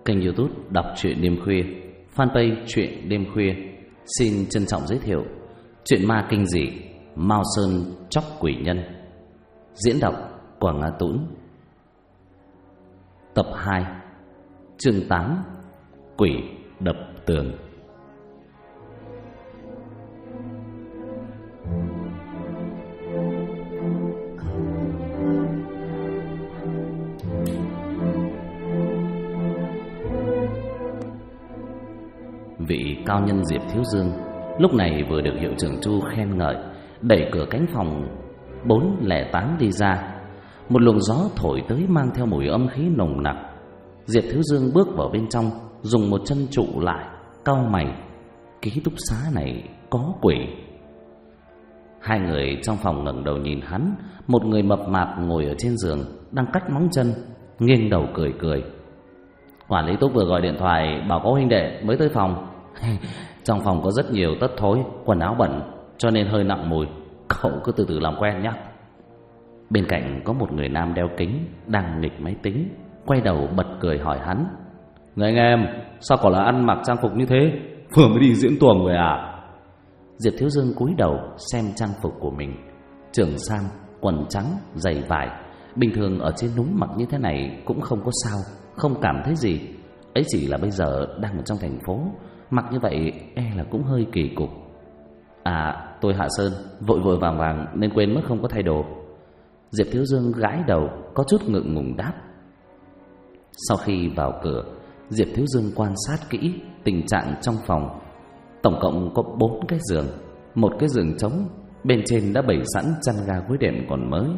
kênh YouTube Đọc truyện đêm khuya, fanpage truyện đêm khuya xin trân trọng giới thiệu truyện ma kinh dị Mao Sơn Chóc Quỷ Nhân. Diễn đọc Quảng Ngã Tũng. Tập 2, chương 8, Quỷ đập tường. Vị cao nhân Diệp Thiếu Dương lúc này vừa được hiệu trưởng Chu khen ngợi, đẩy cửa cánh phòng 408 đi ra. Một luồng gió thổi tới mang theo mùi âm khí nồng nặc. Diệp Thiếu Dương bước vào bên trong, dùng một chân trụ lại, cau mày. Ký túc xá này có quỷ. Hai người trong phòng ngẩng đầu nhìn hắn. Một người mập mạp ngồi ở trên giường, đang cách móng chân, nghiêng đầu cười cười. Quản lý Túc vừa gọi điện thoại bảo có huynh đệ mới tới phòng. Trong phòng có rất nhiều tất thối, quần áo bẩn, cho nên hơi nặng mùi. Cậu cứ từ từ làm quen nhé. Bên cạnh có một người nam đeo kính, đang nghịch máy tính, quay đầu bật cười hỏi hắn: Người anh em, sao còn là ăn mặc trang phục như thế? Vừa mới đi diễn tuồng rồi à? Diệp Thiếu Dương cúi đầu xem trang phục của mình. Trường sam, quần trắng, giày vải. Bình thường ở trên núi mặc như thế này cũng không có sao, không cảm thấy gì. Ấy chỉ là bây giờ đang ở trong thành phố, mặc như vậy e là cũng hơi kỳ cục. À, tôi Hạ Sơn, vội vội vàng vàng nên quên mất không có thay đồ. Diệp Thiếu Dương gãi đầu, có chút ngượng ngùng đáp. Sau khi vào cửa, Diệp Thiếu Dương quan sát kỹ tình trạng trong phòng. Tổng cộng có 4 cái giường, một cái giường trống, bên trên đã bày sẵn chăn ga gối đệm còn mới.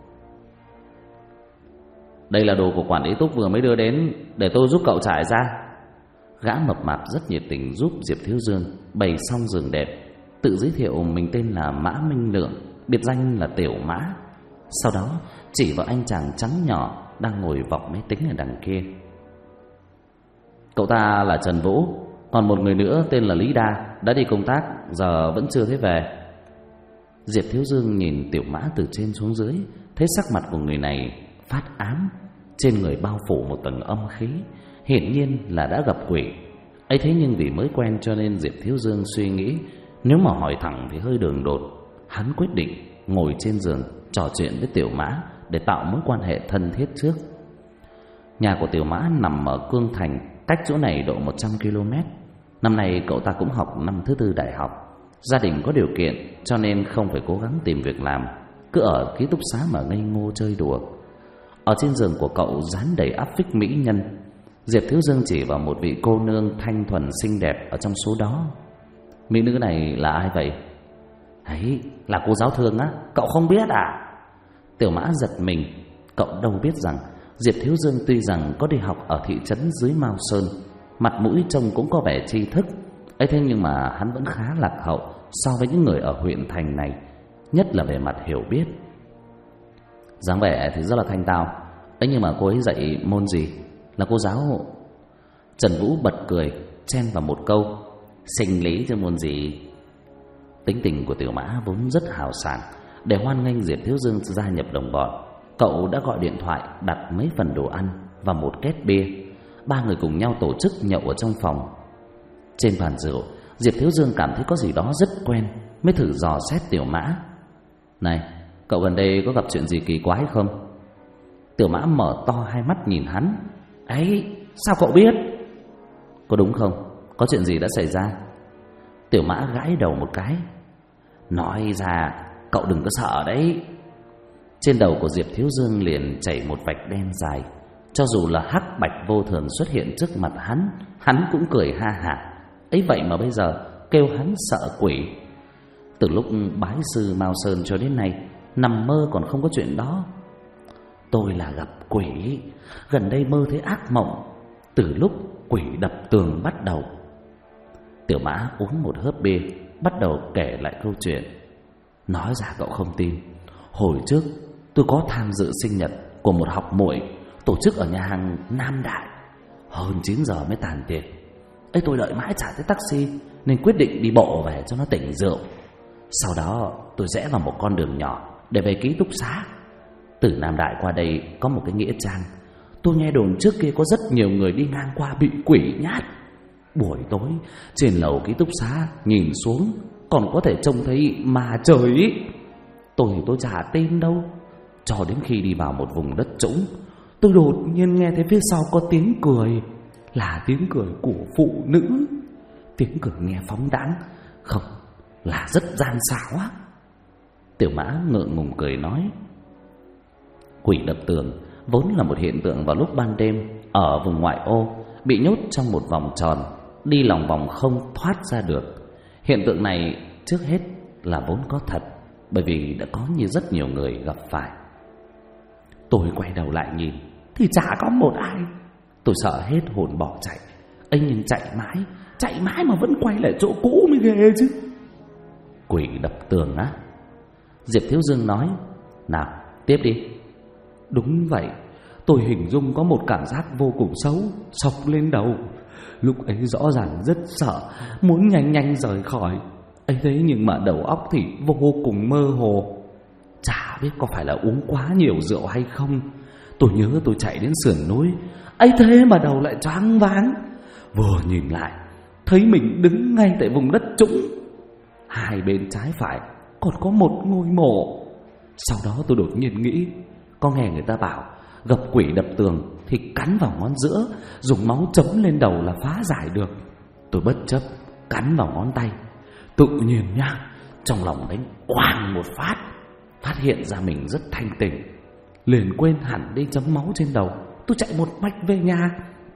Đây là đồ của quản lý Túc vừa mới đưa đến, để tôi giúp cậu trải ra. Gã mập mạp rất nhiệt tình giúp Diệp Thiếu Dương bày xong giường đẹp, tự giới thiệu mình tên là Mã Minh Lượng, biệt danh là Tiểu Mã. Sau đó chỉ vào anh chàng trắng nhỏ đang ngồi vọc máy tính ở đằng kia. Cậu ta là Trần Vũ, còn một người nữa tên là Lý Đa, đã đi công tác, giờ vẫn chưa thấy về. Diệp Thiếu Dương nhìn Tiểu Mã từ trên xuống dưới, thấy sắc mặt của người này phát ám, trên người bao phủ một tầng âm khí, hiển nhiên là đã gặp quỷ. Ấy thế nhưng vì mới quen cho nên Diệp Thiếu Dương suy nghĩ nếu mà hỏi thẳng thì hơi đường đột. Hắn quyết định ngồi trên giường trò chuyện với Tiểu Mã để tạo mối quan hệ thân thiết trước. Nhà của Tiểu Mã nằm ở Cương Thành, cách chỗ này độ 100 km. Năm nay cậu ta cũng học năm thứ 4 đại học. Gia đình có điều kiện cho nên không phải cố gắng tìm việc làm, cứ ở ký túc xá mà ngây ngô chơi đùa. Ở trên giường của cậu dán đầy áp phích mỹ nhân. Diệp Thiếu Dương chỉ vào một vị cô nương thanh thuần xinh đẹp ở trong số đó. Mỹ nữ này là ai vậy? Ấy, là cô giáo Thương á, cậu không biết à? Tiểu Mã giật mình. Cậu đâu biết rằng Diệp Thiếu Dương tuy rằng có đi học ở thị trấn dưới Mao Sơn, mặt mũi trông cũng có vẻ tri thức. Ấy thế nhưng mà hắn vẫn khá lạc hậu so với những người ở huyện thành này, nhất là về mặt hiểu biết. Dáng vẻ thì rất là thanh tao. Ấy nhưng mà cô ấy dạy môn gì? Là cô giáo? Trần Vũ bật cười, chen vào một câu: sinh lý chứ môn gì. Tính tình của Tiểu Mã vốn rất hào sảng. Để hoan nghênh Diệp Thiếu Dương gia nhập đồng bọn, cậu đã gọi điện thoại đặt mấy phần đồ ăn và một két bia. 3 người cùng nhau tổ chức nhậu ở trong phòng. Trên bàn rượu, Diệp Thiếu Dương cảm thấy có gì đó rất quen, mới thử dò xét Tiểu Mã. Này, cậu gần đây có gặp chuyện gì kỳ quái không? Tiểu Mã mở to hai mắt nhìn hắn. Ấy, sao cậu biết? Có đúng không? Có chuyện gì đã xảy ra? Tiểu Mã gãi đầu một cái. Nói ra cậu đừng có sợ đấy. Trên đầu của Diệp Thiếu Dương liền chảy một vạch đen dài. Cho dù là hắc bạch vô thường xuất hiện trước mặt hắn cũng cười ha hả. Ấy vậy mà bây giờ kêu hắn sợ quỷ. Từ lúc bái sư Mao Sơn cho đến nay, nằm mơ còn không có chuyện đó. Tôi là gặp quỷ, gần đây mơ thấy ác mộng, từ lúc quỷ đập tường bắt đầu. Tiểu Mã uống một hớp bia, bắt đầu kể lại câu chuyện. Nói ra cậu không tin, hồi trước tôi có tham dự sinh nhật của một học muội tổ chức ở nhà hàng Nam Đại. Hơn 9 giờ mới tàn tiệc. Ấy tôi đợi mãi chả thấy taxi nên quyết định đi bộ về cho nó tỉnh rượu. Sau đó tôi rẽ vào một con đường nhỏ để về ký túc xá. Từ Nam Đại qua đây có một cái nghĩa trang. Tôi nghe đồn trước kia có rất nhiều người đi ngang qua bị quỷ nhát. Buổi tối trên lầu ký túc xá nhìn xuống còn có thể trông thấy ma trời ý. Tôi chả tin đâu. Cho đến khi đi vào một vùng đất trũng, tôi đột nhiên nghe thấy phía sau có tiếng cười. Là tiếng cười của phụ nữ. Tiếng cười nghe phóng đãng, không, là rất gian xảo á. Tiểu Mã ngượng ngùng cười nói: quỷ đập tường vốn là một hiện tượng vào lúc ban đêm ở vùng ngoại ô, bị nhốt trong một vòng tròn, đi lòng vòng không thoát ra được. Hiện tượng này trước hết là vốn có thật, bởi vì đã có như rất nhiều người gặp phải. Tôi quay đầu lại nhìn thì chả có một ai. Tôi sợ hết hồn bỏ chạy. Ấy nhưng chạy mãi mà vẫn quay lại chỗ cũ mới ghê chứ. Quỷ đập tường á? Diệp Thiếu Dương nói. Nào, tiếp đi. Đúng vậy, tôi hình dung có một cảm giác vô cùng xấu xộc lên đầu. Lúc ấy rõ ràng rất sợ, muốn nhanh rời khỏi. ấy thế nhưng mà đầu óc thì vô cùng mơ hồ. Chả biết có phải là uống quá nhiều rượu hay không. Tôi nhớ tôi chạy đến sườn núi, ấy thế mà đầu lại choáng váng. Vừa nhìn lại thấy mình đứng ngay tại vùng đất trũng, hai bên trái phải còn có một ngôi mộ. Sau đó tôi đột nhiên nghĩ, có nghe người ta bảo gặp quỷ đập tường thì cắn vào ngón giữa, dùng máu chấm lên đầu là phá giải được. Tôi bất chấp cắn vào ngón tay. Tự nhiên nhá, trong lòng đánh oang một phát, phát hiện ra mình rất thanh tỉnh, liền quên hẳn đi chấm máu trên đầu. Tôi chạy một mạch về nhà.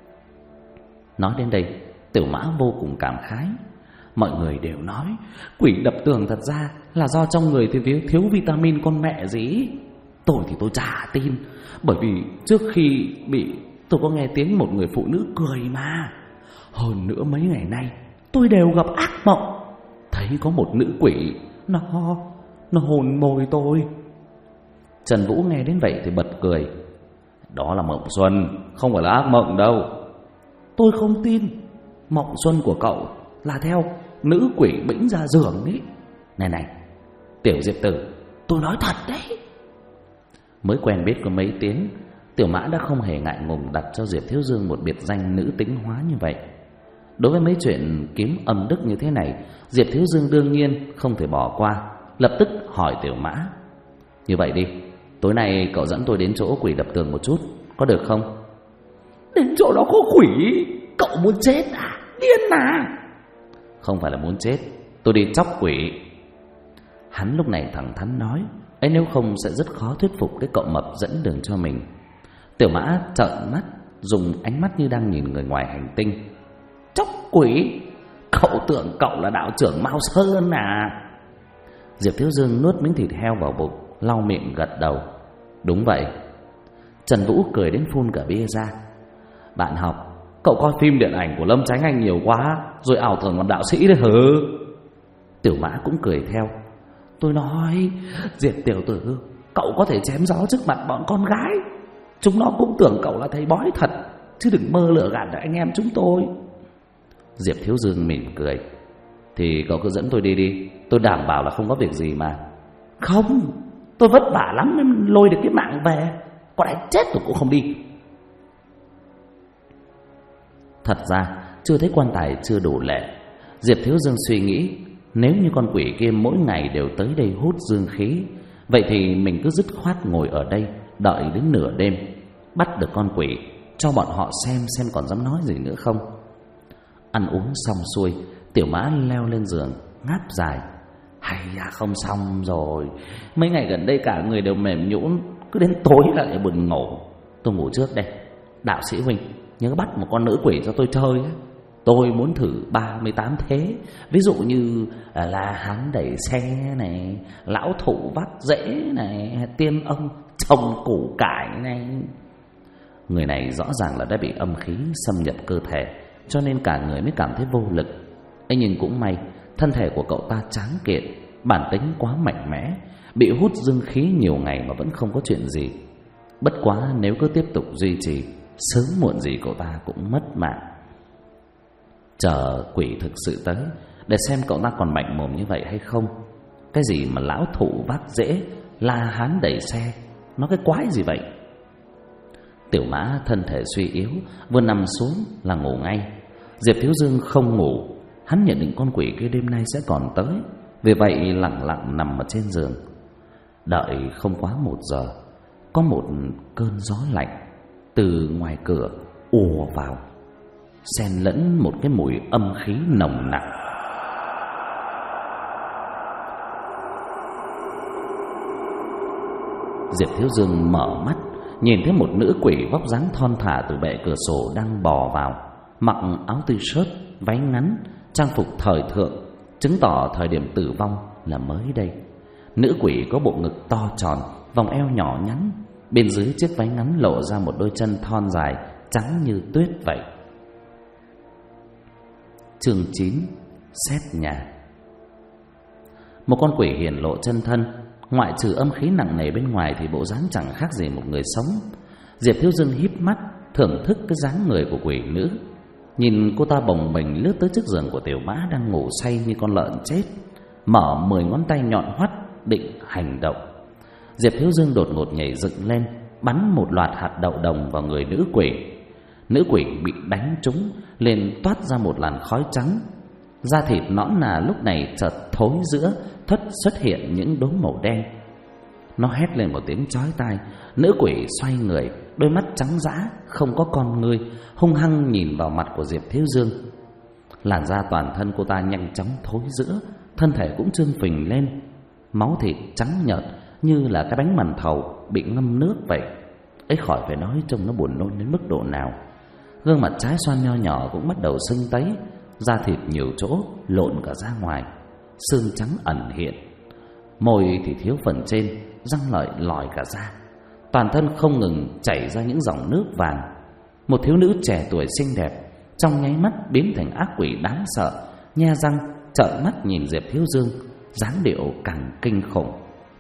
Nói đến đây, Tiểu Mã vô cùng cảm khái. Mọi người đều nói quỷ đập tường thật ra là do trong người thì thiếu vitamin con mẹ gì. Tôi thì tôi chả tin, bởi vì trước khi bị tôi có nghe tiếng một người phụ nữ cười mà. Hơn nữa mấy ngày nay tôi đều gặp ác mộng, thấy có một nữ quỷ nó hôn môi tôi. Trần Vũ nghe đến vậy thì bật cười. Đó là mộng xuân, không phải là ác mộng đâu. Tôi không tin. Mộng xuân của cậu là theo nữ quỷ bĩnh ra giường ấy. Này, Tiểu Diệp Tử, tôi nói thật đấy. Mới quen biết có mấy tiếng, Tiểu Mã đã không hề ngại ngùng đặt cho Diệp Thiếu Dương một biệt danh nữ tính hóa như vậy. Đối với mấy chuyện kiếm âm đức như thế này, Diệp Thiếu Dương đương nhiên không thể bỏ qua, lập tức hỏi Tiểu Mã: như vậy đi, tối nay cậu dẫn tôi đến chỗ quỷ đập tường một chút, có được không? Đến chỗ đó có quỷ? Cậu muốn chết à? Điên à? Không phải là muốn chết, tôi đi chóc quỷ. Hắn lúc này thẳng thắn nói, ấy nếu không sẽ rất khó thuyết phục cái cậu mập dẫn đường cho mình. Tiểu Mã trợn mắt, dùng ánh mắt như đang nhìn người ngoài hành tinh. Chóc quỷ? Cậu tưởng cậu là đạo trưởng Mao Sơn à? Diệp Thiếu Dương nuốt miếng thịt heo vào bụng, lau miệng gật đầu. Đúng vậy. Trần Vũ cười đến phun cả bia ra. Bạn học, cậu coi phim điện ảnh của Lâm Chánh Anh nhiều quá, rồi ảo tưởng làm đạo sĩ đấy hử? Tiểu Mã cũng cười theo. Tôi nói, Diệp tiểu tử, cậu có thể chém gió trước mặt bọn con gái, chúng nó cũng tưởng cậu là thầy bói thật, chứ đừng mơ lừa gạt được anh em chúng tôi. Diệp Thiếu Dương mỉm cười. Thì cậu cứ dẫn tôi đi, tôi đảm bảo là không có việc gì mà. Không, tôi vất vả lắm mới lôi được cái mạng về, có đánh chết tôi cũng không đi. Thật ra chưa thấy quan tài chưa đủ lệ. Diệp Thiếu Dương suy nghĩ, nếu như con quỷ kia mỗi ngày đều tới đây hút dương khí, vậy thì mình cứ dứt khoát ngồi ở đây, đợi đến nửa đêm, bắt được con quỷ, cho bọn họ xem còn dám nói gì nữa không. Ăn uống xong xuôi, Tiểu Mã leo lên giường, ngáp dài. Hay da, không xong rồi. Mấy ngày gần đây cả người đều mềm nhũn, cứ đến tối lại buồn ngủ. Tôi ngủ trước đây. Đạo sĩ huynh, nhớ bắt một con nữ quỷ cho tôi chơi ấy. Tôi muốn thử 38 thế. Ví dụ như là hán đẩy xe này, lão thụ vắt rễ này, tiên ông trồng củ cải này. Người này rõ ràng là đã bị âm khí xâm nhập cơ thể, cho nên cả người mới cảm thấy vô lực. Ấy nhưng cũng may, thân thể của cậu ta tráng kiện, bản tính quá mạnh mẽ, bị hút dương khí nhiều ngày mà vẫn không có chuyện gì. Bất quá nếu cứ tiếp tục duy trì, sớm muộn gì cậu ta cũng mất mạng. Chờ quỷ thực sự tới, để xem cậu ta còn mạnh mồm như vậy hay không. Cái gì mà lão thụ vác rễ, la hán đẩy xe, nó cái quái gì vậy? Tiểu Mã thân thể suy yếu, vừa nằm xuống là ngủ ngay. Diệp Thiếu Dương không ngủ, hắn nhận định con quỷ kia đêm nay sẽ còn tới, vì vậy lặng lặng nằm ở trên giường. Đợi không quá 1 giờ, có một cơn gió lạnh từ ngoài cửa ùa vào, xen lẫn một cái mùi âm khí nồng nặc. Diệp Thiếu Dương mở mắt, nhìn thấy một nữ quỷ vóc dáng thon thả từ bệ cửa sổ đang bò vào, mặc áo t-shirt, váy ngắn, trang phục thời thượng, chứng tỏ thời điểm tử vong là mới đây. Nữ quỷ có bộ ngực to tròn, vòng eo nhỏ nhắn, bên dưới chiếc váy ngắn lộ ra một đôi chân thon dài trắng như tuyết vậy. Chương 9: Xét nhà. Một con quỷ hiển lộ chân thân, ngoại trừ âm khí nặng nề bên ngoài thì bộ dáng chẳng khác gì một người sống. Diệp Thiếu Dương híp mắt thưởng thức cái dáng người của quỷ nữ. Nhìn cô ta bồng bềnh lướt tới trước giường của Tiểu Mã đang ngủ say như con lợn chết, mở 10 ngón tay nhọn hoắt định hành động. Diệp Thiếu Dương đột ngột nhảy dựng lên, bắn một loạt hạt đậu đồng vào người nữ quỷ. Nữ quỷ bị đánh trúng, liền toát ra một làn khói trắng. Da thịt nõn nà lúc này chợt thối rữa, xuất hiện những đốm màu đen. Nó hét lên một tiếng chói tai. Nữ quỷ xoay người, đôi mắt trắng dã, không có con ngươi, hung hăng nhìn vào mặt của Diệp Thiếu Dương. Làn da toàn thân cô ta nhanh chóng thối rữa, thân thể cũng trương phình lên, máu thịt trắng nhợt như là cái bánh màn thầu bị ngâm nước vậy. Ấy khỏi phải nói, trông nó buồn nôn đến mức độ nào. Gương mặt trái xoan nho nhỏ cũng bắt đầu sưng tấy, da thịt nhiều chỗ lộn cả ra ngoài, xương trắng ẩn hiện, môi thì thiếu phần trên, răng lợi lòi cả ra. Toàn thân không ngừng chảy ra những dòng nước vàng. Một thiếu nữ trẻ tuổi xinh đẹp trong nháy mắt biến thành ác quỷ đáng sợ, nhe răng trợn mắt nhìn Diệp Thiếu Dương, dáng điệu càng kinh khủng.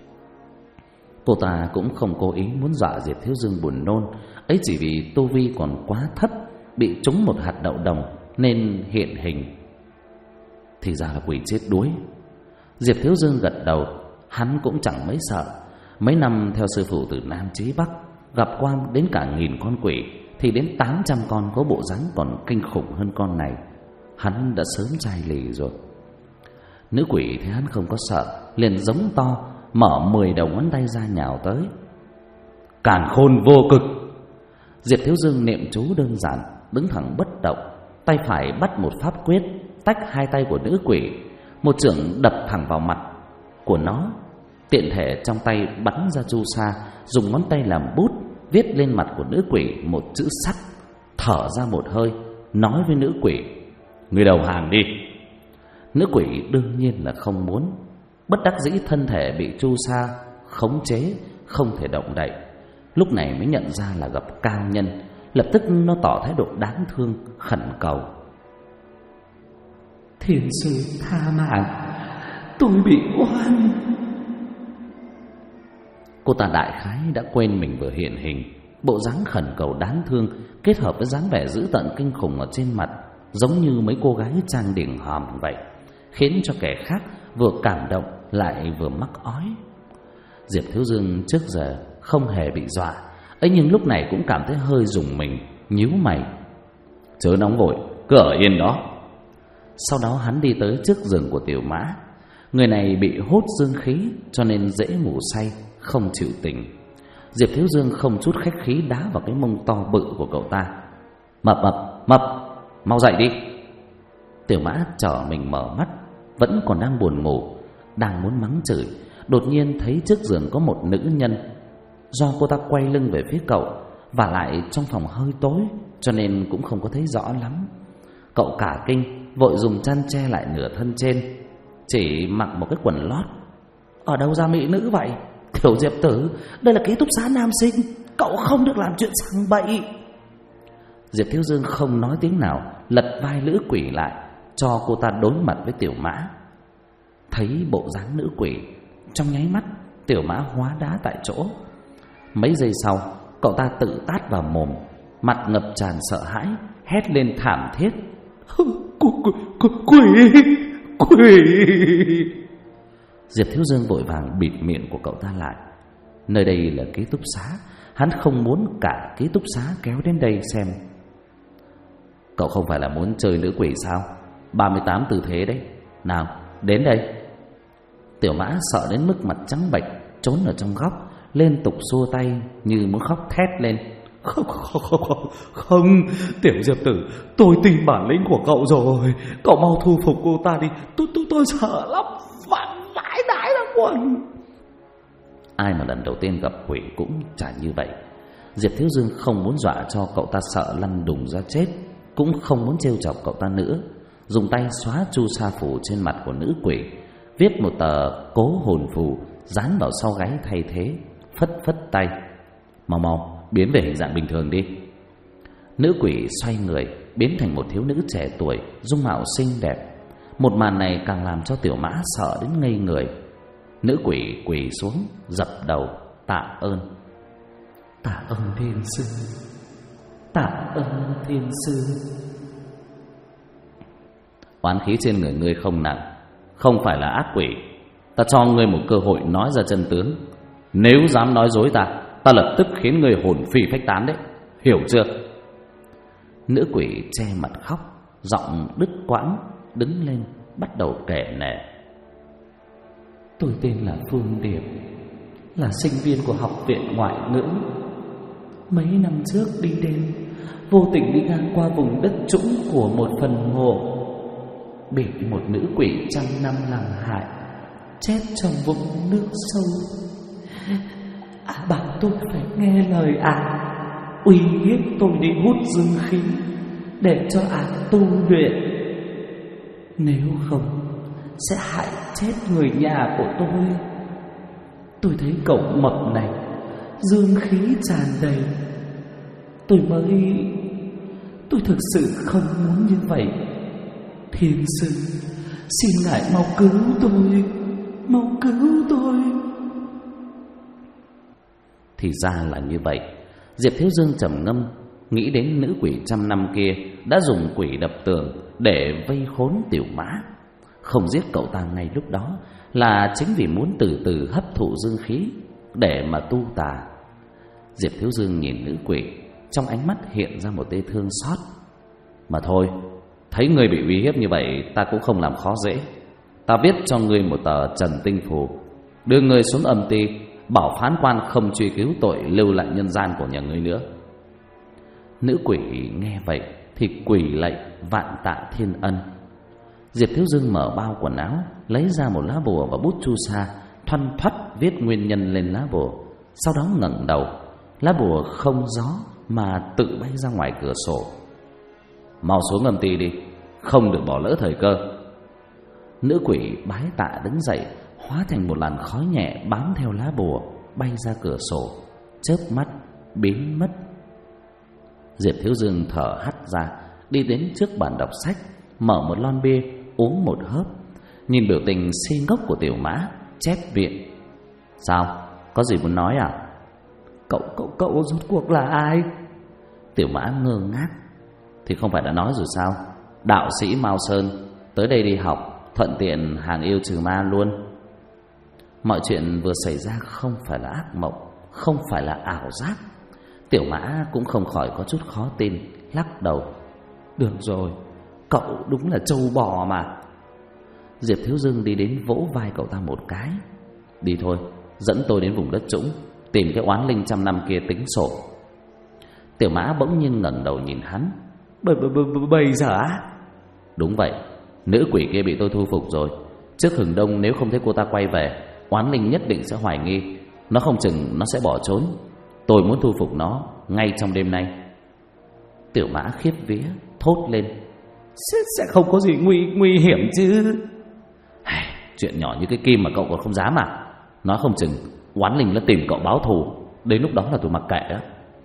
Cô ta cũng không cố ý muốn dọa Diệp Thiếu Dương buồn nôn, ấy chỉ vì tu vi còn quá thấp, bị trúng một hạt đậu đồng nên hiện hình. Thì ra là quỷ chết đuối. Diệp Thiếu Dương gật đầu, hắn cũng chẳng mấy sợ. Mấy năm theo sư phụ từ Nam chí Bắc, gặp qua đến cả 1000 con quỷ, thì đến 800 con có bộ dáng còn kinh khủng hơn con này, hắn đã sớm chai lì rồi. Nữ quỷ thấy hắn không có sợ, liền giống to, mở 10 đầu ngón tay ra nhào tới. Càn khôn vô cực. Diệp Thiếu Dương niệm chú đơn giản, đứng thẳng bất động, tay phải bắt một pháp quyết, tách hai tay của nữ quỷ, một chưởng đập thẳng vào mặt của nó. Tiện thể trong tay bắn ra chu sa, dùng ngón tay làm bút, viết lên mặt của nữ quỷ một chữ sắt, thở ra một hơi, nói với nữ quỷ: "Ngươi đầu hàng đi." Nữ quỷ đương nhiên là không muốn, bất đắc dĩ thân thể bị chu sa khống chế, không thể động đậy. Lúc này mới nhận ra là gặp cao nhân, lập tức nó tỏ thái độ đáng thương, khẩn cầu: "Thiên sư tha mạng, tôi bị oan." Cô ta đại khái đã quên mình vừa hiện hình, bộ dáng khẩn cầu đáng thương kết hợp với dáng vẻ dữ tợn kinh khủng ở trên mặt, giống như mấy cô gái trang điểm hòm vậy, khiến cho kẻ khác vừa cảm động lại vừa mắc ói. Diệp Thiếu Dương trước giờ không hề bị dọa, ấy nhưng lúc này cũng cảm thấy hơi rùng mình, nhíu mày: "Chớ nóng vội, cứ ở yên đó." Sau đó hắn đi tới trước giường của Tiểu Mã. Người này bị hút dương khí cho nên dễ ngủ say, không chịu tỉnh. Diệp Thiếu Dương không chút khách khí đá vào cái mông to bự của cậu ta: Mập, mau dậy đi." Tiểu Mã trở mình mở mắt, vẫn còn đang buồn ngủ, đang muốn mắng chửi, đột nhiên thấy trước giường có một nữ nhân. Do cô ta quay lưng về phía cậu, và lại trong phòng hơi tối cho nên cũng không có thấy rõ lắm. Cậu cả kinh, vội dùng chăn che lại nửa thân trên, chỉ mặc một cái quần lót. "Ở đâu ra mỹ nữ vậy? Tiểu Diệp tử, đây là ký túc xá nam sinh, cậu không được làm chuyện sằng bậy." Diệp Thiếu Dương không nói tiếng nào, lật vai nữ quỷ lại, cho cô ta đối mặt với Tiểu Mã. Thấy bộ dáng nữ quỷ, trong nháy mắt Tiểu Mã hóa đá tại chỗ. Mấy giây sau, cậu ta tự tát vào mồm, mặt ngập tràn sợ hãi, hét lên thảm thiết: Quỷ! Diệp Thiếu Dương vội vàng bịt miệng của cậu ta lại. Nơi đây là ký túc xá, hắn không muốn cả ký túc xá kéo đến đây xem. Cậu không phải là muốn chơi nữ quỷ sao? 38 tư thế đấy. Nào, đến đây. Tiểu Mã sợ đến mức mặt trắng bệch, trốn ở trong góc, liên tục xua tay như muốn khóc thét lên. Không, Tiểu Diệp Tử, tôi tin bản lĩnh của cậu rồi. Cậu mau thu phục cô ta đi. Tôi sợ lắm, vãi đái ra quần. Ai mà lần đầu tiên gặp quỷ cũng chả như vậy. Diệp Thiếu Dương không muốn dọa cho cậu ta sợ lăn đùng ra chết, cũng không muốn trêu chọc cậu ta nữa. Dùng tay xóa chu sa phù trên mặt của nữ quỷ, viết một tờ cố hồn phù dán vào sau gáy thay thế, phất phất tay. Mau biến về hình dạng bình thường đi. Nữ quỷ xoay người biến thành một thiếu nữ trẻ tuổi, dung mạo xinh đẹp. Một màn này càng làm cho Tiểu Mã sợ đến ngây người. Nữ quỷ quỳ xuống dập đầu tạ ơn. Tạ ơn thiên sư, tạ ơn thiên sư. Oán khí trên người ngươi không nặng, không phải là ác quỷ. Ta cho ngươi một cơ hội nói ra chân tướng. Nếu dám nói dối ta lập tức khiến ngươi hồn phi phách tán đấy, hiểu chưa? Nữ quỷ che mặt khóc, giọng đứt quãng, đứng lên bắt đầu kể nể. Tôi tên là Phương Điệp, là sinh viên của học viện ngoại ngữ. Mấy năm trước đi đêm, vô tình đi ngang qua vùng đất trũng của một phần mộ, bị một nữ quỷ trăm năm làm hại, chết trong vũng nước sâu. Bảo tôi phải nghe lời uy hiếp tôi đi hút dương khí để cho tu luyện, nếu không sẽ hại chết người nhà của tôi. Tôi thấy cậu mập này dương khí tràn đầy, tôi thực sự không muốn như vậy. Thiên sư, xin ngài mau cứu tôi, mau cứu tôi. Thì ra là như vậy. Diệp Thiếu Dương trầm ngâm, nghĩ đến nữ quỷ trăm năm kia đã dùng quỷ đập tường để vây khốn Tiểu Mã. Không giết cậu ta ngay lúc đó là chính vì muốn từ từ hấp thụ dương khí để mà tu tà. Diệp Thiếu Dương nhìn nữ quỷ, trong ánh mắt hiện ra một tia thương xót. Mà thôi, thấy ngươi bị uy hiếp như vậy, ta cũng không làm khó dễ. Ta viết cho ngươi một tờ trần tinh phù, đưa ngươi xuống âm ti, bảo phán quan không truy cứu tội lưu lại nhân gian của nhà ngươi nữa. Nữ quỷ nghe vậy thì quỳ lạy vạn tạ thiên ân. Diệp Thiếu Dương mở bao quần áo, lấy ra một lá bùa và bút chu sa, thoăn thoắt viết nguyên nhân lên lá bùa. Sau đó ngẩng đầu, lá bùa không gió mà tự bay ra ngoài cửa sổ. Mau xuống âm ty đi, không được bỏ lỡ thời cơ. Nữ quỷ bái tạ đứng dậy, hóa thành một làn khói nhẹ bám theo lá bùa, bay ra cửa sổ, chớp mắt biến mất. Diệp Thiếu Dương thở hắt ra, đi đến trước bàn đọc sách, mở một lon bia, uống một hớp, nhìn biểu tình si ngốc của Tiểu Mã, chép miệng. Sao? Có gì muốn nói à? Cậu rốt cuộc là ai? Tiểu Mã ngơ ngác. Thì không phải đã nói rồi sao? Đạo sĩ Mao Sơn, tới đây đi học, thuận tiện hàng yêu trừ ma luôn. Mọi chuyện vừa xảy ra không phải là ác mộng, không phải là ảo giác. Tiểu Mã cũng không khỏi có chút khó tin, lắc đầu. Được rồi, cậu đúng là trâu bò mà. Diệp Thiếu Dương đi đến vỗ vai cậu ta một cái. Đi thôi, dẫn tôi đến vùng đất trũng, tìm cái oán linh trăm năm kia tính sổ. Tiểu Mã bỗng nhiên ngẩng đầu nhìn hắn. Bây giờ á? Đúng vậy, nữ quỷ kia bị tôi thu phục rồi. Trước hừng đông nếu không thấy cô ta quay về, oán linh nhất định sẽ hoài nghi, nó không chừng nó sẽ bỏ trốn. Tôi muốn thu phục nó ngay trong đêm nay. Tiểu Mã khiếp vía thốt lên. Sẽ không có gì nguy hiểm chứ? Chuyện nhỏ như cái kim mà cậu còn không dám à? Nói không chừng oán linh nó tìm cậu báo thù, đến lúc đó là tôi mặc kệ đó.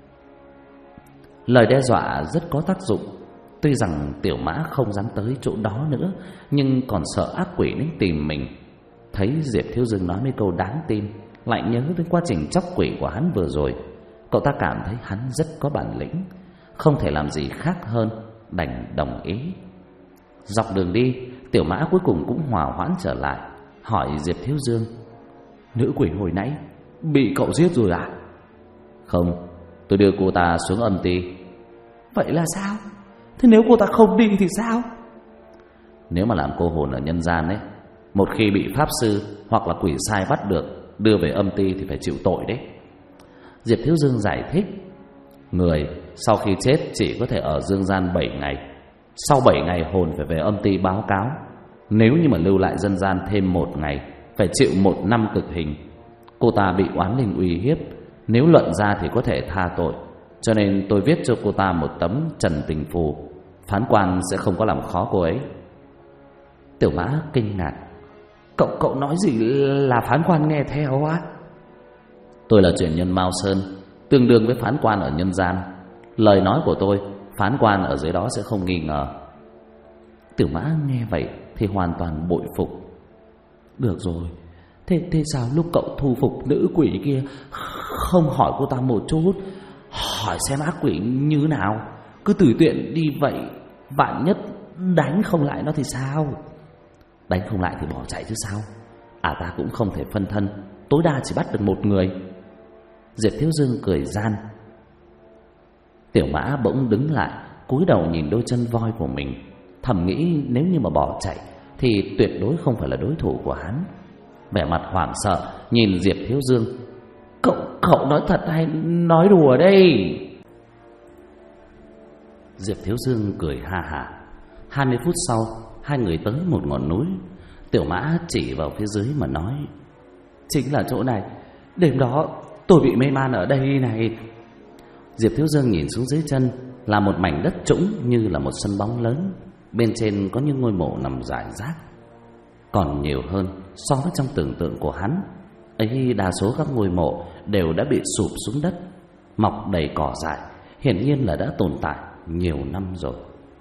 Lời đe dọa rất có tác dụng. Tuy rằng Tiểu Mã không dám tới chỗ đó nữa, nhưng còn sợ ác quỷ đến tìm mình. Thấy Diệp Thiếu Dương nói mấy câu đáng tin, lại nhớ đến quá trình chóc quỷ của hắn vừa rồi, cậu ta cảm thấy hắn rất có bản lĩnh, không thể làm gì khác hơn đành đồng ý. Dọc đường đi, Tiểu Mã cuối cùng cũng hòa hoãn trở lại, hỏi Diệp Thiếu Dương. Nữ quỷ hồi nãy bị cậu giết rồi à? Không, tôi đưa cô ta xuống âm ty. Vậy là sao? Thế nếu cô ta không đi thì sao? Nếu mà làm cô hồn ở nhân gian ấy, một khi bị pháp sư hoặc là quỷ sai bắt được, đưa về âm ty thì phải chịu tội đấy. Diệp Thiếu Dương giải thích, người sau khi chết chỉ có thể ở dương gian 7 ngày. Sau 7 ngày hồn phải về âm ty báo cáo. Nếu như mà lưu lại dân gian thêm 1 ngày, phải chịu 1 năm cực hình. Cô ta bị oán linh uy hiếp, nếu luận ra thì có thể tha tội. Cho nên tôi viết cho cô ta một tấm trần tình phù, phán quan sẽ không có làm khó cô ấy. Tiểu Mã kinh ngạc, Cậu nói gì là phán quan nghe theo á? Tôi là truyền nhân Mao Sơn, tương đương với phán quan ở nhân gian. Lời nói của tôi, phán quan ở dưới đó sẽ không nghi ngờ. Tiểu Mã nghe vậy thì hoàn toàn bội phục. Được rồi, thế sao lúc cậu thu phục nữ quỷ kia không hỏi cô ta một chút, hỏi xem ác quỷ như nào, cứ tùy tiện đi vậy, vạn nhất đánh không lại nó thì sao? Đánh không lại thì bỏ chạy chứ sao. Ta cũng không thể phân thân, tối đa chỉ bắt được 1 người. Diệp Thiếu Dương cười gian. Tiểu Mã bỗng đứng lại, cúi đầu nhìn đôi chân voi của mình, thầm nghĩ nếu như mà bỏ chạy thì tuyệt đối không phải là đối thủ của hắn. Vẻ mặt hoảng sợ nhìn Diệp Thiếu Dương. Cậu nói thật hay nói đùa đây? Diệp Thiếu Dương cười ha hả. 20 phút sau, hai người tới một ngọn núi. Tiểu Mã chỉ vào phía dưới mà nói, chính là chỗ này, đêm đó tôi bị mê man ở đây này. Diệp Thiếu Dương nhìn xuống dưới chân là một mảnh đất trũng như là một sân bóng lớn. Bên trên có những ngôi mộ nằm rải rác, còn nhiều hơn so với trong tưởng tượng của hắn. Ấy, đa số các ngôi mộ đều đã bị sụp xuống đất, mọc đầy cỏ dại, hiển nhiên là đã tồn tại nhiều năm rồi.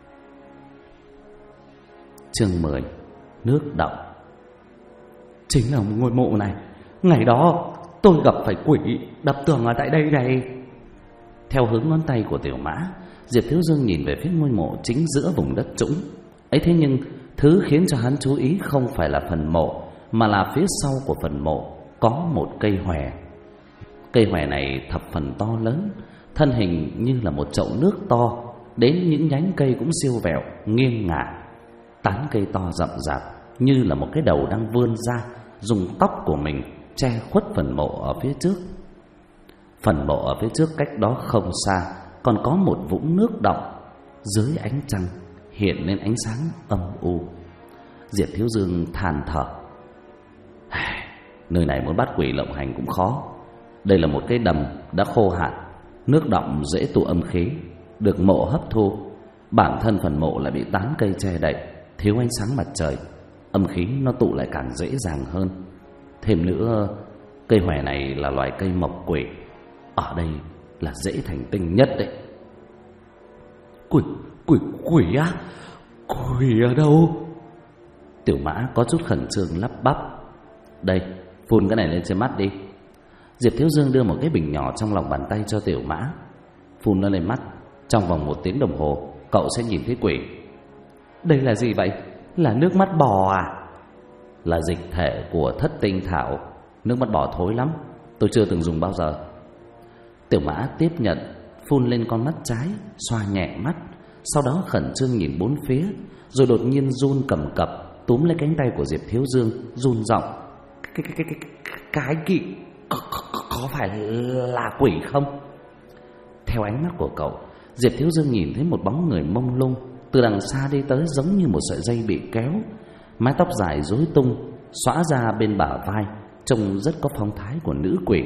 Chương 10: Nước động. Chính là một ngôi mộ này, ngày đó tôi gặp phải quỷ đập tường ở tại đây này. Theo hướng ngón tay của Tiểu Mã, Diệp Thiếu Dương nhìn về phía ngôi mộ chính giữa vùng đất trũng. Ấy thế nhưng thứ khiến cho hắn chú ý không phải là phần mộ, mà là phía sau của phần mộ có một cây hòe. Cây hòe này thập phần to lớn, thân hình như là một chậu nước to, đến những nhánh cây cũng siêu vẹo, nghiêng ngả. Tán cây to rậm rạp như là một cái đầu đang vươn ra, dùng tóc của mình che khuất phần mộ ở phía trước. Phần mộ ở phía trước cách đó không xa còn có một vũng nước đọng, dưới ánh trăng hiện lên ánh sáng âm u. Diệp Thiếu Dương than thở, nơi này muốn bắt quỷ lộng hành cũng khó. Đây là một cái đầm đã khô hạn, nước đọng dễ tụ âm khí, được mộ hấp thu. Bản thân phần mộ lại bị tán cây che đậy, thiếu ánh sáng mặt trời, âm khí nó tụ lại càng dễ dàng hơn. Thêm nữa, cây hòe này là loài cây mộc quỷ, ở đây là dễ thành tinh nhất đấy. Quỷ á? Quỷ ở đâu? Tiểu Mã có chút khẩn trương lắp bắp. Đây, phun cái này lên trên mắt đi. Diệp Thiếu Dương đưa một cái bình nhỏ trong lòng bàn tay cho Tiểu Mã. Phun nó lên mắt, trong vòng 1 tiếng đồng hồ cậu sẽ nhìn thấy quỷ. Đây là gì vậy? Là nước mắt bò à? Là dịch thể của thất tinh thảo. Nước mắt bò thối lắm, tôi chưa từng dùng bao giờ. Tiểu Mã tiếp nhận, phun lên con mắt trái, xoa nhẹ mắt, sau đó khẩn trương nhìn bốn phía, rồi đột nhiên run cầm cập túm lấy cánh tay của Diệp Thiếu Dương, run giọng, cái kỵ có phải là quỷ không? Theo ánh mắt của cậu, Diệp Thiếu Dương nhìn thấy một bóng người mông lung từ đằng xa đi tới, giống như một sợi dây bị kéo, mái tóc dài rối tung xõa ra bên bả vai, trông rất có phong thái của nữ quỷ.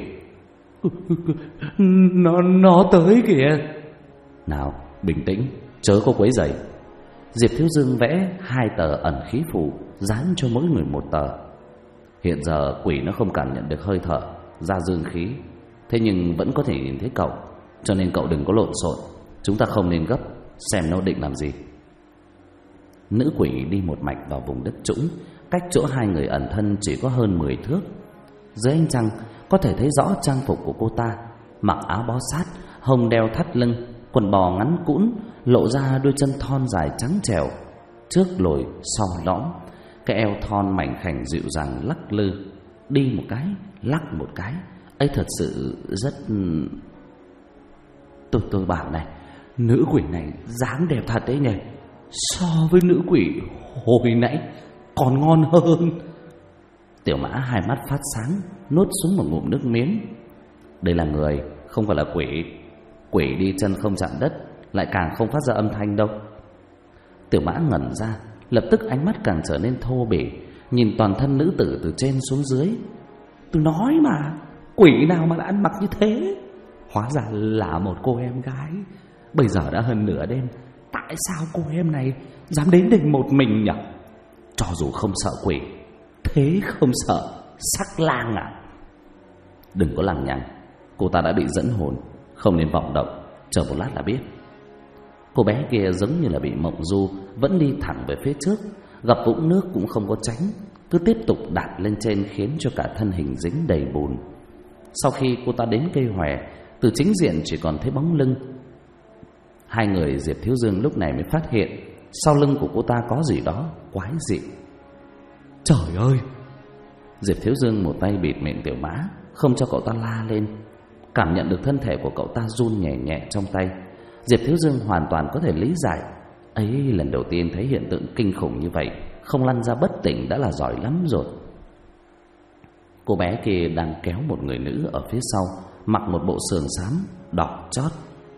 Nó tới kìa. Nào, bình tĩnh, chớ có quấy rầy. Diệp Thiếu Dương vẽ 2 tờ ẩn khí phù, dán cho mỗi người 1 tờ. Hiện giờ quỷ nó không cảm nhận được hơi thở, ra dương khí, thế nhưng vẫn có thể nhìn thấy cậu, cho nên cậu đừng có lộn xộn. Chúng ta không nên gấp, xem nó định làm gì. Nữ quỷ đi một mạch vào vùng đất trũng, cách chỗ 2 người ẩn thân chỉ có hơn 10 thước. Dưới ánh trăng có thể thấy rõ trang phục của cô ta, mặc áo bó sát, hồng đeo thắt lưng, quần bò ngắn cũn, lộ ra đôi chân thon dài trắng trẻo, trước lồi sau lõm, cái eo thon mảnh khảnh dịu dàng lắc lư, đi một cái lắc một cái, ấy thật sự rất... Tôi bảo này, nữ quỷ này dáng đẹp thật đấy nhỉ. So với nữ quỷ hồi nãy còn ngon hơn. Tiểu Mã hai mắt phát sáng, nuốt xuống một ngụm nước miếng. Đây là người, không phải là quỷ. Quỷ đi chân không chạm đất, lại càng không phát ra âm thanh đâu. Tiểu Mã ngẩn ra, lập tức ánh mắt càng trở nên thô bỉ, nhìn toàn thân nữ tử từ trên xuống dưới. Tôi nói mà, quỷ nào mà đã ăn mặc như thế. Hóa ra là một cô em gái. Bây giờ đã hơn nửa đêm, tại sao cô em này dám đến đây một mình nhỉ? Cho dù không sợ quỷ, thế không sợ sắc lang à? Đừng có lằng nhằng, cô ta đã bị dẫn hồn, không nên vọng động, chờ một lát là biết. Cô bé kia giống như là bị mộng du, vẫn đi thẳng về phía trước, gặp vũng nước cũng không có tránh, cứ tiếp tục đạp lên trên khiến cho cả thân hình dính đầy bùn. Sau khi cô ta đến cây hòe, từ chính diện chỉ còn thấy bóng lưng. Hai người Diệp Thiếu Dương lúc này mới phát hiện sau lưng của cô ta có gì đó quái dị. Trời ơi! Diệp Thiếu Dương một tay bịt miệng Tiểu Mã, không cho cậu ta la lên. Cảm nhận được thân thể của cậu ta run nhẹ nhẹ trong tay, Diệp Thiếu Dương hoàn toàn có thể lý giải. Ấy lần đầu tiên thấy hiện tượng kinh khủng như vậy, không lăn ra bất tỉnh đã là giỏi lắm rồi. Cô bé kia đang kéo một người nữ ở phía sau, mặc một bộ sườn xám đỏ chót,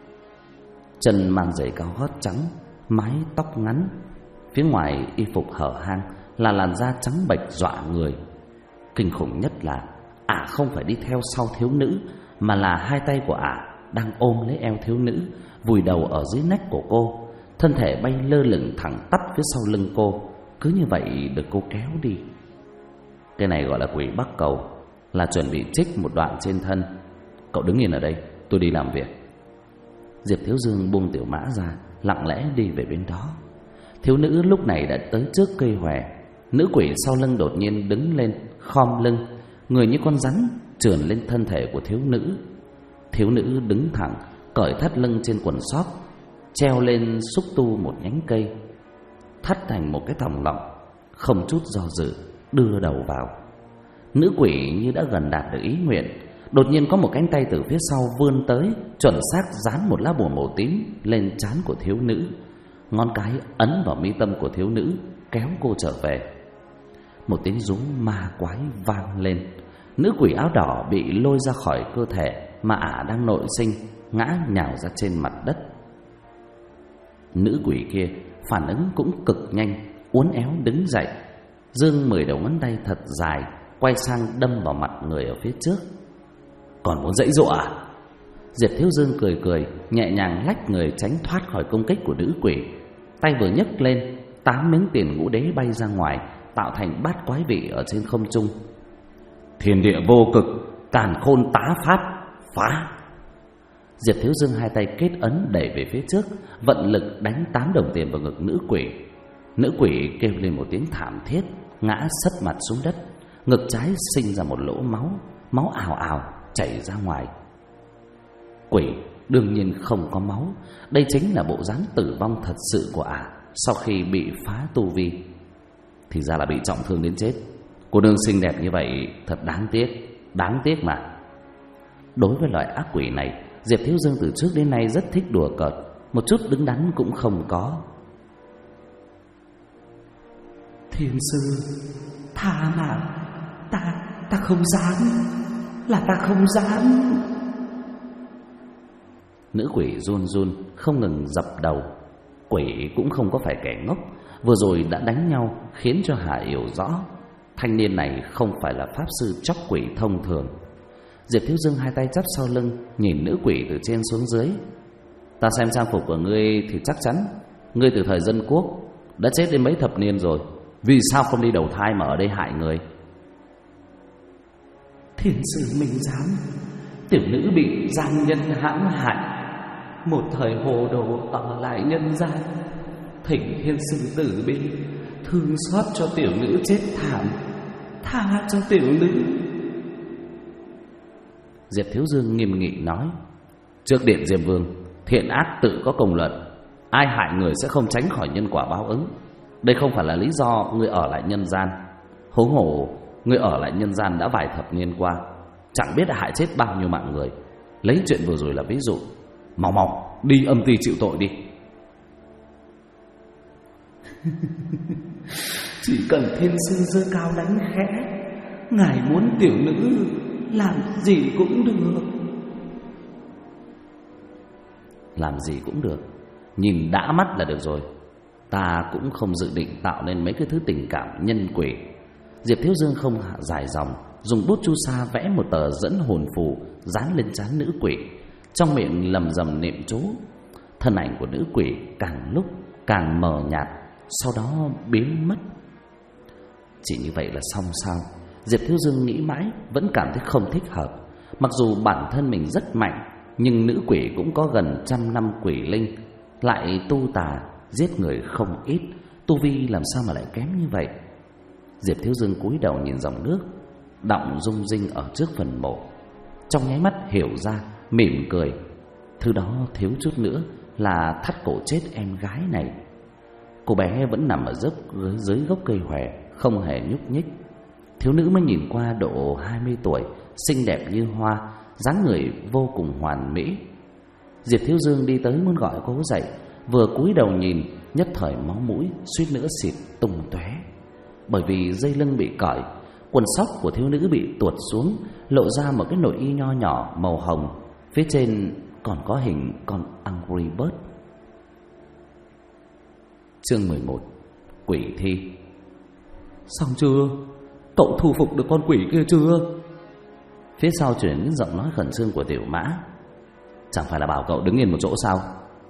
chân mang giày cao gót trắng, mái tóc ngắn, phía ngoài y phục hở hang là làn da trắng bệch dọa người. Kinh khủng nhất là không phải đi theo sau thiếu nữ, mà là hai tay của đang ôm lấy eo thiếu nữ, vùi đầu ở dưới nách của cô, thân thể bay lơ lửng thẳng tắp phía sau lưng cô, cứ như vậy được cô kéo đi. Cái này gọi là quỷ bắc cầu, là chuẩn bị trích một đoạn trên thân. Cậu đứng yên ở đây, tôi đi làm việc. Diệp Thiếu Dương buông Tiểu Mã ra, lặng lẽ đi về bên đó. Thiếu nữ lúc này đã tới trước cây hòe. Nữ quỷ sau lưng đột nhiên đứng lên, khom lưng, người như con rắn trườn lên thân thể của thiếu nữ. Thiếu nữ đứng thẳng, cởi thắt lưng trên quần sót, treo lên xúc tu một nhánh cây, thắt thành một cái thòng lọng, không chút do dự đưa đầu vào. Nữ quỷ như đã gần đạt được ý nguyện, đột nhiên có một cánh tay từ phía sau vươn tới, chuẩn xác dán một lá bùa màu tím lên trán của thiếu nữ, ngón cái ấn vào mi tâm của thiếu nữ, kéo cô trở về. Một tiếng rú ma quái vang lên. Nữ quỷ áo đỏ bị lôi ra khỏi cơ thể mà đang nội sinh, ngã nhào ra trên mặt đất. Nữ quỷ kia phản ứng cũng cực nhanh, uốn éo đứng dậy, giương 10 đầu ngón tay thật dài, quay sang đâm vào mặt người ở phía trước. Còn muốn dãy dụa à? Diệp Thiếu Dương cười cười, nhẹ nhàng lách người tránh thoát khỏi công kích của nữ quỷ. Tay vừa nhấc lên, 8 miếng tiền ngũ đế bay ra ngoài, tạo thành bát quái vị ở trên không trung. Thiên địa vô cực, càn khôn tá pháp, phá! Diệp Thiếu Dương hai tay kết ấn đẩy về phía trước, vận lực đánh 8 đồng tiền vào ngực nữ quỷ. Nữ quỷ kêu lên một tiếng thảm thiết, ngã sấp mặt xuống đất, ngực trái sinh ra một lỗ máu, máu ào ào chảy ra ngoài. Quỷ đương nhiên không có máu, đây chính là bộ dáng tử vong thật sự của sau khi bị phá tu vi. Thì ra là bị trọng thương đến chết. Cô nương xinh đẹp như vậy thật đáng tiếc mà. Đối với loại ác quỷ này, Diệp Thiếu Dương từ trước đến nay rất thích đùa cợt, một chút đứng đắn cũng không có. Thiên sư, tha mạng, ta không dám, là ta không dám. Nữ quỷ run run không ngừng dập đầu. Quỷ cũng không có phải kẻ ngốc, vừa rồi đã đánh nhau khiến cho Hà hiểu rõ thanh niên này không phải là pháp sư chóc quỷ thông thường. Diệp Thiếu Dương hai tay chắp sau lưng, nhìn nữ quỷ từ trên xuống dưới. Ta xem trang phục của ngươi thì chắc chắn ngươi từ thời dân quốc đã chết đến mấy thập niên rồi, vì sao không đi đầu thai mà ở đây hại người? Thiên sư mình dám. Tiểu nữ bị gian nhân hãm hại, một thời hồ đồ ở lại nhân gian, thỉnh thiên sư tử bi thương xót cho tiểu nữ chết thảm, tha cho tiểu nữ. Diệp Thiếu Dương nghiêm nghị nói. Trước điện Diêm Vương, thiện ác tự có công luận, ai hại người sẽ không tránh khỏi nhân quả báo ứng. Đây không phải là lý do ngươi ở lại nhân gian. Huống hồ ngươi ở lại nhân gian đã vài thập niên qua, chẳng biết đã hại chết bao nhiêu mạng người. Lấy chuyện vừa rồi là ví dụ, Mau mau đi âm ty chịu tội đi. Chỉ cần thiên sư giơ cao đánh khẽ, ngài muốn tiểu nữ làm gì cũng được. Làm gì cũng được, nhìn đã mắt là được rồi. Ta cũng không dự định tạo nên mấy cái thứ tình cảm nhân quỷ. Diệp Thiếu Dương không dài dòng, dùng bút chu sa vẽ một tờ dẫn hồn phù dán lên trán nữ quỷ, trong miệng lầm rầm niệm chú. Thân ảnh của nữ quỷ càng lúc càng mờ nhạt, sau đó biến mất. Chỉ như vậy là xong sao? Diệp Thiếu Dương nghĩ mãi vẫn cảm thấy không thích hợp. Mặc dù bản thân mình rất mạnh, nhưng nữ quỷ cũng có gần 100 năm quỷ linh, lại tu tà giết người không ít, tu vi làm sao mà lại kém như vậy? Diệp Thiếu Dương cúi đầu nhìn dòng nước đọng rung rinh ở trước phần mộ, trong nháy mắt hiểu ra, mỉm cười. Thứ đó thiếu chút nữa là thắt cổ chết em gái này. Cô bé vẫn nằm ở dưới gốc cây hòe, không hề nhúc nhích. Thiếu nữ mới nhìn qua độ 20 tuổi, xinh đẹp như hoa, dáng người vô cùng hoàn mỹ. Diệp Thiếu Dương đi tới muốn gọi cô dậy, vừa cúi đầu nhìn, nhất thời máu mũi suýt nữa xịt tung tóe. Bởi vì dây lưng bị cởi, quần sóc của thiếu nữ bị tuột xuống, lộ ra một cái nội y nho nhỏ màu hồng, phía trên còn có hình con Angry Bird. Chương 11: Quỷ thi. Xong chưa? Cậu thu phục được con quỷ kia chưa? Phía sau truyền đến giọng nói khẩn trương của Tiểu Mã. Chẳng phải là bảo cậu đứng yên một chỗ sao?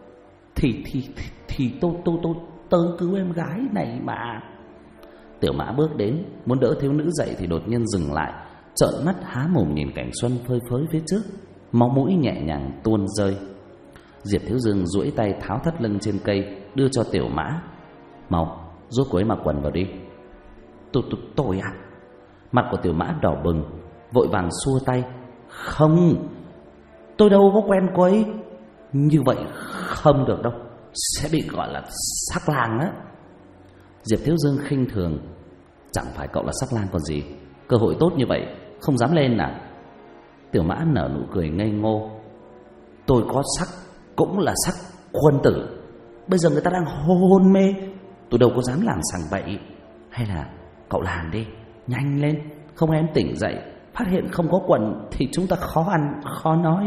Thì tôi cứu em gái này mà. Tiểu Mã bước đến muốn đỡ thiếu nữ dậy thì đột nhiên dừng lại, trợn mắt há mồm nhìn cảnh xuân phơi phới phía trước, máu mũi nhẹ nhàng tuôn rơi. Diệp Thiếu Dương duỗi tay tháo thắt lưng trên cây đưa cho Tiểu Mã. Mau giúp cô ấy mặc quần vào đi. Tôi à? Mặt của Tiểu Mã đỏ bừng, vội vàng xua tay. Không, tôi đâu có quen cô ấy. Như vậy không được đâu, sẽ bị gọi là sắc lang á. Diệp Thiếu Dương khinh thường. Chẳng phải cậu là sắc lang còn gì, cơ hội tốt như vậy không dám lên à? Tiểu Mã nở nụ cười ngây ngô. Tôi có sắc cũng là sắc quân tử. Bây giờ người ta đang hôn mê, tôi đâu có dám làm sằng bậy. Hay là cậu làm đi, nhanh lên, không em tỉnh dậy phát hiện không có quần thì chúng ta khó ăn khó nói.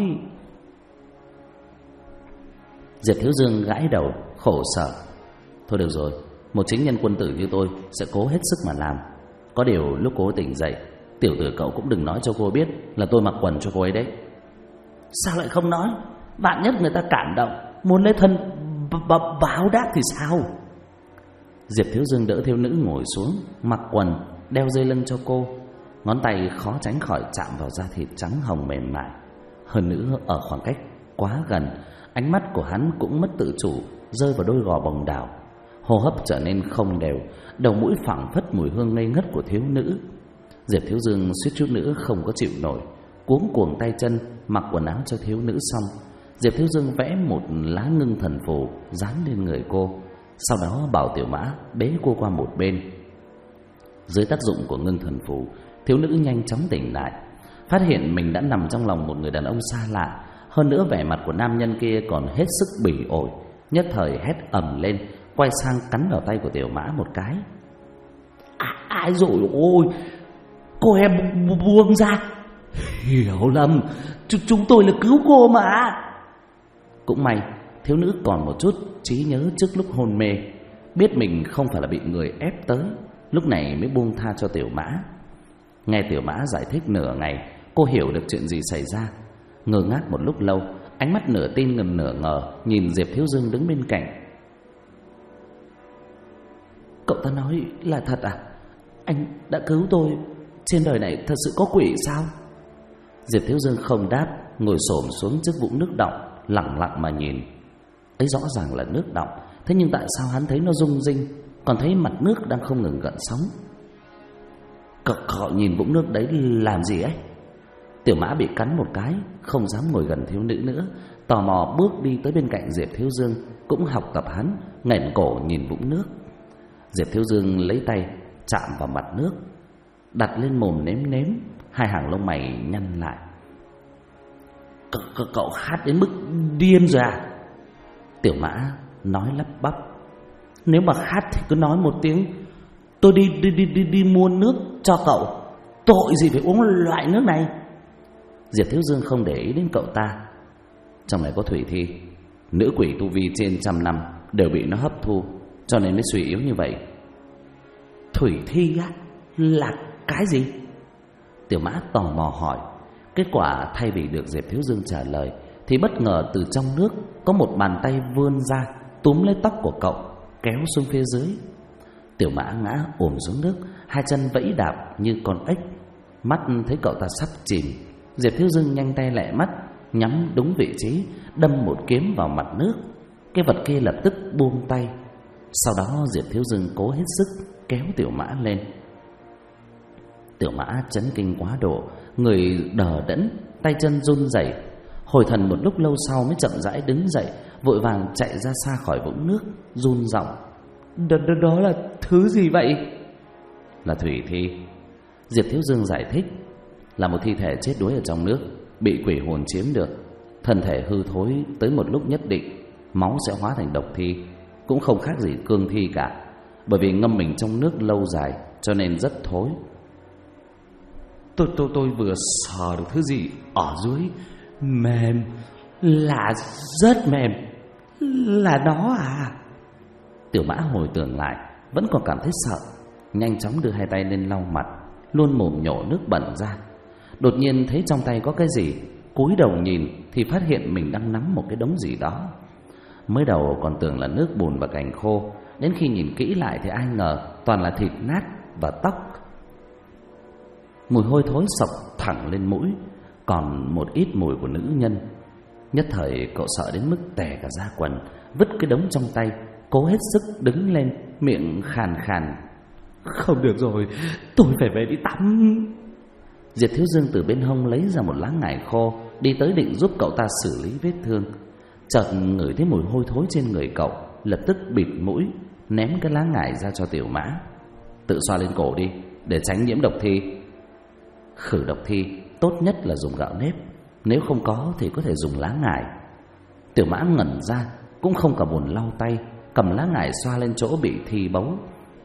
Diệp Thiếu Dương gãi đầu khổ sở. Thôi được rồi, một chính nhân quân tử như tôi sẽ cố hết sức mà làm. Có điều lúc cô tỉnh dậy, tiểu tử cậu cũng đừng nói cho cô biết là tôi mặc quần cho cô ấy đấy. Sao lại không nói? Vạn nhất người ta cảm động, muốn lấy thân báo đáp thì sao? Diệp Thiếu Dương đỡ thiếu nữ ngồi xuống, mặc quần, đeo dây lưng cho cô. Ngón tay khó tránh khỏi chạm vào da thịt trắng hồng mềm mại. Hơn nữa ở khoảng cách quá gần, ánh mắt của hắn cũng mất tự chủ rơi vào đôi gò bồng đào. Hô hấp trở nên không đều, đầu mũi phảng phất mùi hương ngây ngất của thiếu nữ. Diệp Thiếu Dương suýt chút nữa không có chịu nổi, cuống cuồng tay chân mặc quần áo cho thiếu nữ xong, Diệp Thiếu Dương vẽ một lá ngưng thần phù dán lên người cô, sau đó bảo Tiểu Mã bế cô qua một bên. Dưới tác dụng của ngưng thần phù, thiếu nữ nhanh chóng tỉnh lại, phát hiện mình đã nằm trong lòng một người đàn ông xa lạ. Hơn nữa vẻ mặt của nam nhân kia còn hết sức bỉ ổi, nhất thời hét ầm lên, quay sang cắn vào tay của Tiểu Mã một cái. Ai rồi ôi, cô em buông ra. Hiểu lầm, chúng tôi là cứu cô mà. Cũng may thiếu nữ còn một chút trí nhớ trước lúc hôn mê, biết mình không phải là bị người ép tới, lúc này mới buông tha cho Tiểu Mã. Nghe Tiểu Mã giải thích nửa ngày, cô hiểu được chuyện gì xảy ra. Ngơ ngác một lúc lâu, ánh mắt nửa tin nửa ngờ nhìn Diệp Thiếu Dương đứng bên cạnh. Cậu ta nói là thật à? Anh đã cứu tôi, trên đời này thật sự có quỷ sao? Diệp Thiếu Dương không đáp, ngồi xổm xuống trước vũng nước đọng, lặng lặng mà nhìn. Ấy rõ ràng là nước đọng, thế nhưng tại sao hắn thấy nó rung rinh, còn thấy mặt nước đang không ngừng gợn sóng? Cậu nhìn vũng nước đấy làm gì ấy? Tiểu Mã bị cắn một cái, không dám ngồi gần thiếu nữ nữa, tò mò bước đi tới bên cạnh Diệp Thiếu Dương, cũng học tập hắn, nghển cổ nhìn vũng nước. Diệp Thiếu Dương lấy tay chạm vào mặt nước, đặt lên mồm nếm nếm, hai hàng lông mày nhăn lại. Cậu khát đến mức điên rồi à? Tiểu Mã nói lắp bắp. Nếu mà khát thì cứ nói một tiếng, tôi đi mua nước cho cậu. Tội gì phải uống loại nước này. Diệp Thiếu Dương không để ý đến cậu ta. Trong này có thủy thi, nữ quỷ tu vi trên 100 năm đều bị nó hấp thu, cho nên mới suy yếu như vậy. Thủy thi á? Là cái gì? Tiểu Mã tò mò hỏi. Kết quả thay vì được Diệp Thiếu Dương trả lời thì bất ngờ từ trong nước có một bàn tay vươn ra, túm lấy tóc của cậu, kéo xuống phía dưới. Tiểu Mã ngã ồm xuống nước, hai chân vẫy đạp như con ếch. Mắt thấy cậu ta sắp chìm, Diệp Thiếu Dương nhanh tay lẹ mắt, nhắm đúng vị trí, đâm một kiếm vào mặt nước. Cái vật kia lập tức buông tay. Sau đó Diệp Thiếu Dương cố hết sức kéo Tiểu Mã lên. Tiểu Mã chấn kinh quá độ, người đờ đẫn, tay chân run rẩy. Hồi thần một lúc lâu sau mới chậm rãi đứng dậy, vội vàng chạy ra xa khỏi vũng nước, run giọng. Đó là thứ gì vậy? Là thủy thi. Diệp Thiếu Dương giải thích. Là một thi thể chết đuối ở trong nước, bị quỷ hồn chiếm được. Thân thể hư thối tới một lúc nhất định, máu sẽ hóa thành độc thi, cũng không khác gì cương thi cả. Bởi vì ngâm mình trong nước lâu dài cho nên rất thối. Tôi vừa sờ được thứ gì ở dưới, mềm, là rất mềm. Là nó à? Tiểu Mã hồi tưởng lại, vẫn còn cảm thấy sợ, nhanh chóng đưa hai tay lên lau mặt, luôn mồm nhổ nước bẩn ra. Đột nhiên thấy trong tay có cái gì, cúi đầu nhìn thì phát hiện mình đang nắm một cái đống gì đó. Mới đầu còn tưởng là nước bùn và cành khô, đến khi nhìn kỹ lại thì ai ngờ toàn là thịt nát và tóc. Mùi hôi thối sộc thẳng lên mũi, còn một ít mùi của nữ nhân. Nhất thời cậu sợ đến mức tè cả da quần, vứt cái đống trong tay, cố hết sức đứng lên, miệng khàn khàn. Không được rồi, tôi phải về đi tắm. Diệp Thiếu Dương từ bên hông lấy ra một lá ngải khô, đi tới định giúp cậu ta xử lý vết thương. Chợt ngửi thấy mùi hôi thối trên người cậu, lập tức bịt mũi, ném cái lá ngải ra cho Tiểu Mã. Tự xoa lên cổ đi, để tránh nhiễm độc thi. Khử độc thi tốt nhất là dùng gạo nếp, nếu không có thì có thể dùng lá ngải. Tiểu Mã ngẩn ra, cũng không cả buồn lau tay, cầm lá ngải xoa lên chỗ bị thi bấu.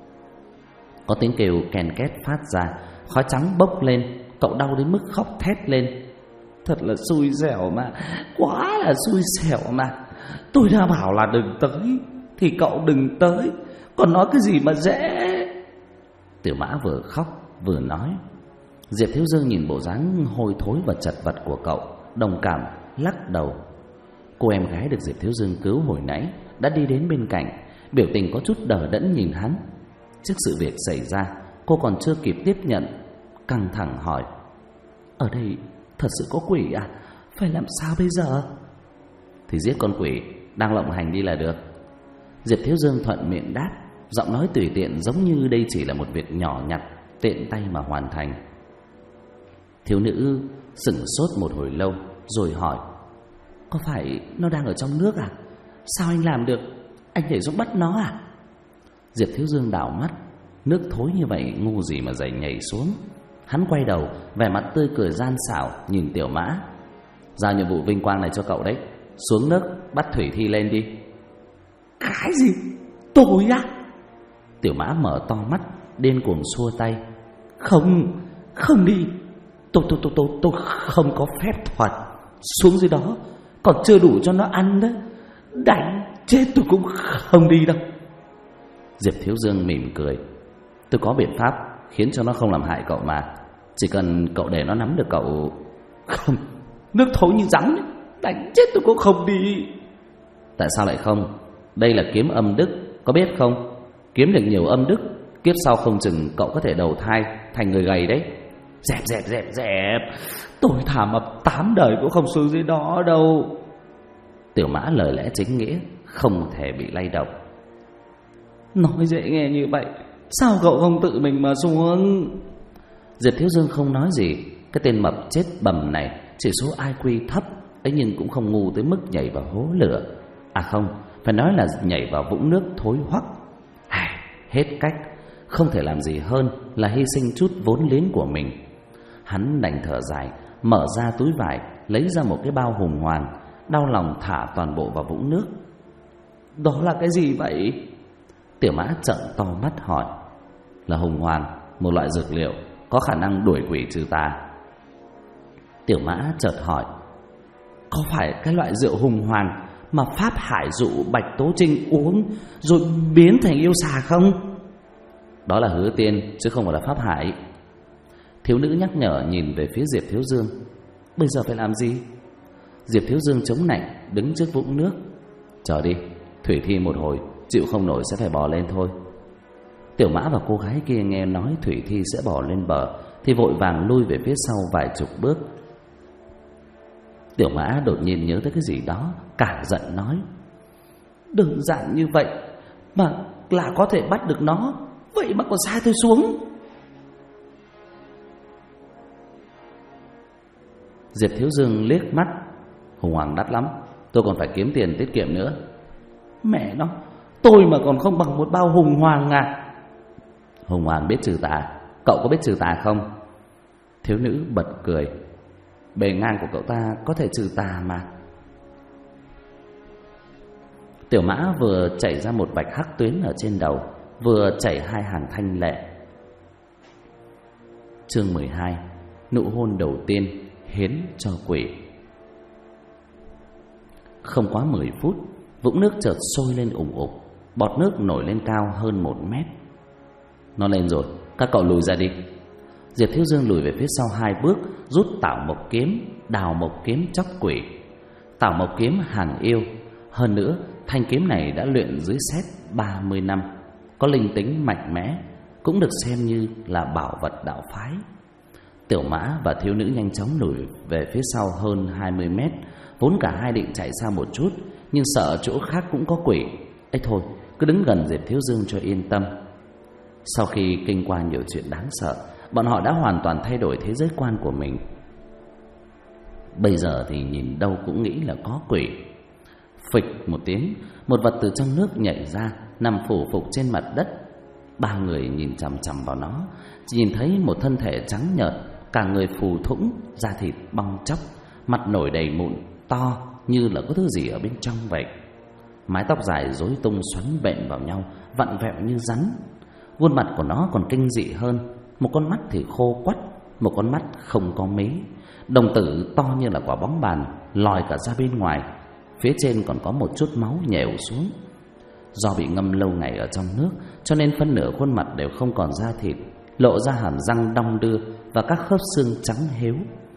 Có tiếng kêu ken két phát ra, khói trắng bốc lên, cậu đau đến mức khóc thét lên. Thật là xui xẻo mà, quá là xui xẻo mà. Tôi đã bảo là đừng tới thì cậu đừng tới, còn nói cái gì mà dễ. Tiểu Mã vừa khóc vừa nói. Diệp Thiếu Dương nhìn bộ dáng hôi thối và chật vật của cậu, đồng cảm lắc đầu. Cô em gái được Diệp Thiếu Dương cứu hồi nãy đã đi đến bên cạnh, biểu tình có chút đờ đẫn nhìn hắn. Trước sự việc xảy ra, cô còn chưa kịp tiếp nhận, căng thẳng hỏi: Ở đây thật sự có quỷ à? Phải làm sao bây giờ? Thì giết con quỷ đang lộng hành đi là được. Diệp Thiếu Dương thuận miệng đáp, giọng nói tùy tiện, giống như đây chỉ là một việc nhỏ nhặt, tiện tay mà hoàn thành. Thiếu nữ sững sốt một hồi lâu rồi hỏi: Có phải nó đang ở trong nước à? Sao anh làm được? Anh nhảy xuống bắt nó à? Diệp Thiếu Dương đảo mắt, nước thối như vậy ngu gì mà dậy nhảy xuống. Hắn quay đầu, vẻ mặt tươi cười gian xảo nhìn Tiểu Mã: Giao nhiệm vụ vinh quang này cho cậu đấy, xuống nước bắt thủy thi lên đi. Cái gì? Tôi á? Tiểu Mã mở to mắt, điên cuồng xua tay: Không đi. Tôi không có phép thuật. Xuống dưới đó còn chưa đủ cho nó ăn đấy. Đánh chết tôi cũng không đi đâu. Diệp Thiếu Dương mỉm cười: Tôi có biện pháp khiến cho nó không làm hại cậu mà. Chỉ cần cậu để nó nắm được cậu. Không, nước thối như rắn ấy. Đánh chết tôi cũng không đi. Tại sao lại không? Đây là kiếm âm đức, có biết không? Kiếm được nhiều âm đức, kiếp sau không chừng cậu có thể đầu thai thành người gầy đấy. Dẹp. Tôi thả mập 8 đời cũng không xuống dưới đó đâu. Tiểu Mã lời lẽ chính nghĩa, không thể bị lay động. Nói dễ nghe như vậy, sao cậu không tự mình mà xuống? Diệp Thiếu Dương không nói gì. Cái tên mập chết bầm này chỉ số IQ thấp ấy, nhưng cũng không ngu tới mức nhảy vào hố lửa. À không, phải nói là nhảy vào vũng nước thối hoắc. Hết cách, không thể làm gì hơn là hy sinh chút vốn liếng của mình. Hắn đành thở dài, mở ra túi vải, lấy ra một cái bao hùng hoàn, đau lòng thả toàn bộ vào vũng nước. Đó là cái gì vậy? Tiểu Mã trợn to mắt hỏi. Là hùng hoàn, một loại dược liệu có khả năng đuổi quỷ trừ tà. Tiểu Mã chợt hỏi, có phải cái loại rượu hùng hoàn mà Pháp Hải dụ Bạch Tố Trinh uống rồi biến thành yêu xà không? Đó là Hứa Tiên chứ không phải là Pháp Hải. Thiếu nữ nhắc nhở nhìn về phía Diệp Thiếu Dương. Bây giờ phải làm gì? Diệp Thiếu Dương chống nạnh đứng trước vũng nước. Chờ đi, thủy thi một hồi chịu không nổi sẽ phải bò lên thôi. Tiểu Mã và cô gái kia nghe nói thủy thi sẽ bò lên bờ thì vội vàng lui về phía sau vài chục bước. Tiểu Mã đột nhiên nhớ tới cái gì đó, cả giận nói: Đơn giản như vậy mà là có thể bắt được nó, vậy mà còn sai tôi xuống. Diệp Thiếu Dương liếc mắt: hùng hoàng đắt lắm, tôi còn phải kiếm tiền tiết kiệm nữa. Mẹ nó, tôi mà còn không bằng một bao hùng hoàng à? Hùng hoàng biết trừ tà, cậu có biết trừ tà không? Thiếu nữ bật cười: bề ngang của cậu ta có thể trừ tà mà. Tiểu Mã vừa chảy ra một vạch hắc tuyến ở trên đầu, vừa chảy hai hàng thanh lệ. Chương 12: nụ hôn đầu tiên hiến cho quỷ. Không quá 10 phút, vũng nước chợt sôi lên ủng ục, bọt nước nổi lên cao hơn 1 mét. Nó lên rồi, các cậu lùi ra đi. Diệp Thiếu Dương lùi về phía sau 2 bước, rút Tảo Mộc kiếm, Đào Mộc kiếm chóc quỷ. Tảo Mộc kiếm hàng yêu, hơn nữa thanh kiếm này đã luyện dưới sét 30 năm, có linh tính mạnh mẽ, cũng được xem như là bảo vật đạo phái. Tiểu Mã và thiếu nữ nhanh chóng lùi về phía sau hơn 20 mét. Vốn cả hai định chạy xa một chút, nhưng sợ chỗ khác cũng có quỷ. Ấy thôi, cứ đứng gần Diệp Thiếu Dương cho yên tâm. Sau khi kinh qua nhiều chuyện đáng sợ, bọn họ đã hoàn toàn thay đổi thế giới quan của mình. Bây giờ thì nhìn đâu cũng nghĩ là có quỷ. Phịch một tiếng, một vật từ trong nước nhảy ra, nằm phủ phục trên mặt đất. 3 người nhìn chằm chằm vào nó, chỉ nhìn thấy một thân thể trắng nhợt, cả người phù thủng, da thịt bong tróc, mặt nổi đầy mụn to như là có thứ gì ở bên trong vậy. Mái tóc dài rối tung xoắn vện vào nhau, vặn vẹo như rắn. Khuôn mặt của nó còn kinh dị hơn, một con mắt thì khô quắt, một con mắt không có mí. Đồng tử to như là quả bóng bàn, lòi cả ra bên ngoài. Phía trên còn có một chút máu nhèo xuống. Do bị ngâm lâu ngày ở trong nước, cho nên phân nửa khuôn mặt đều không còn da thịt, lộ ra hàm răng đong đưa và các khớp xương trắng héo.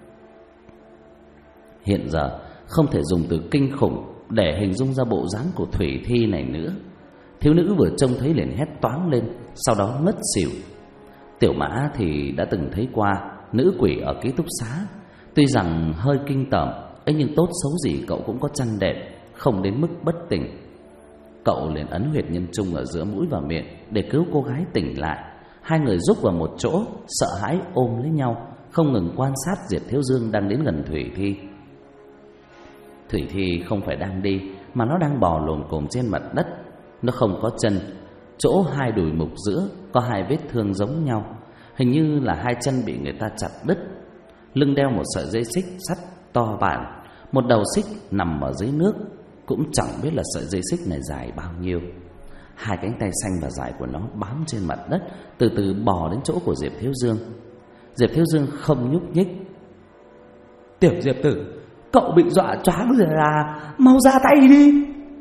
Hiện giờ không thể dùng từ kinh khủng để hình dung ra bộ dáng của thủy thi này nữa. Thiếu nữ vừa trông thấy liền hét toáng lên, sau đó ngất xỉu. Tiểu Mã thì đã từng thấy qua nữ quỷ ở ký túc xá. Tuy rằng hơi kinh tởm ấy, nhưng tốt xấu gì cậu cũng có chăn đệm, không đến mức bất tỉnh. Cậu liền ấn huyệt nhân trung ở giữa mũi và miệng để cứu cô gái tỉnh lại. Hai người rúc vào một chỗ, sợ hãi ôm lấy nhau, không ngừng quan sát Diệp Thiếu Dương đang đến gần thủy thi. Thủy thi không phải đang đi, mà nó đang bò lồm cồm trên mặt đất. Nó không có chân, chỗ hai đùi mục giữa có 2 vết thương giống nhau, hình như là 2 chân bị người ta chặt đứt. Lưng đeo một sợi dây xích sắt to bản, một đầu xích nằm ở dưới nước, cũng chẳng biết là sợi dây xích này dài bao nhiêu. 2 cánh tay xanh và dài của nó bám trên mặt đất, từ từ bò đến chỗ của Diệp Thiếu Dương. Diệp Thiếu Dương không nhúc nhích. Tiểu Diệp tử, cậu bị dọa choáng rồi à, mau ra tay đi.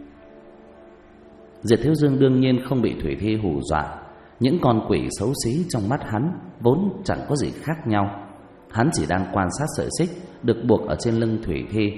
Diệp Thiếu Dương đương nhiên không bị thủy thi hù dọa. Những con quỷ xấu xí trong mắt hắn vốn chẳng có gì khác nhau. Hắn chỉ đang quan sát sợi xích được buộc ở trên lưng thủy thi.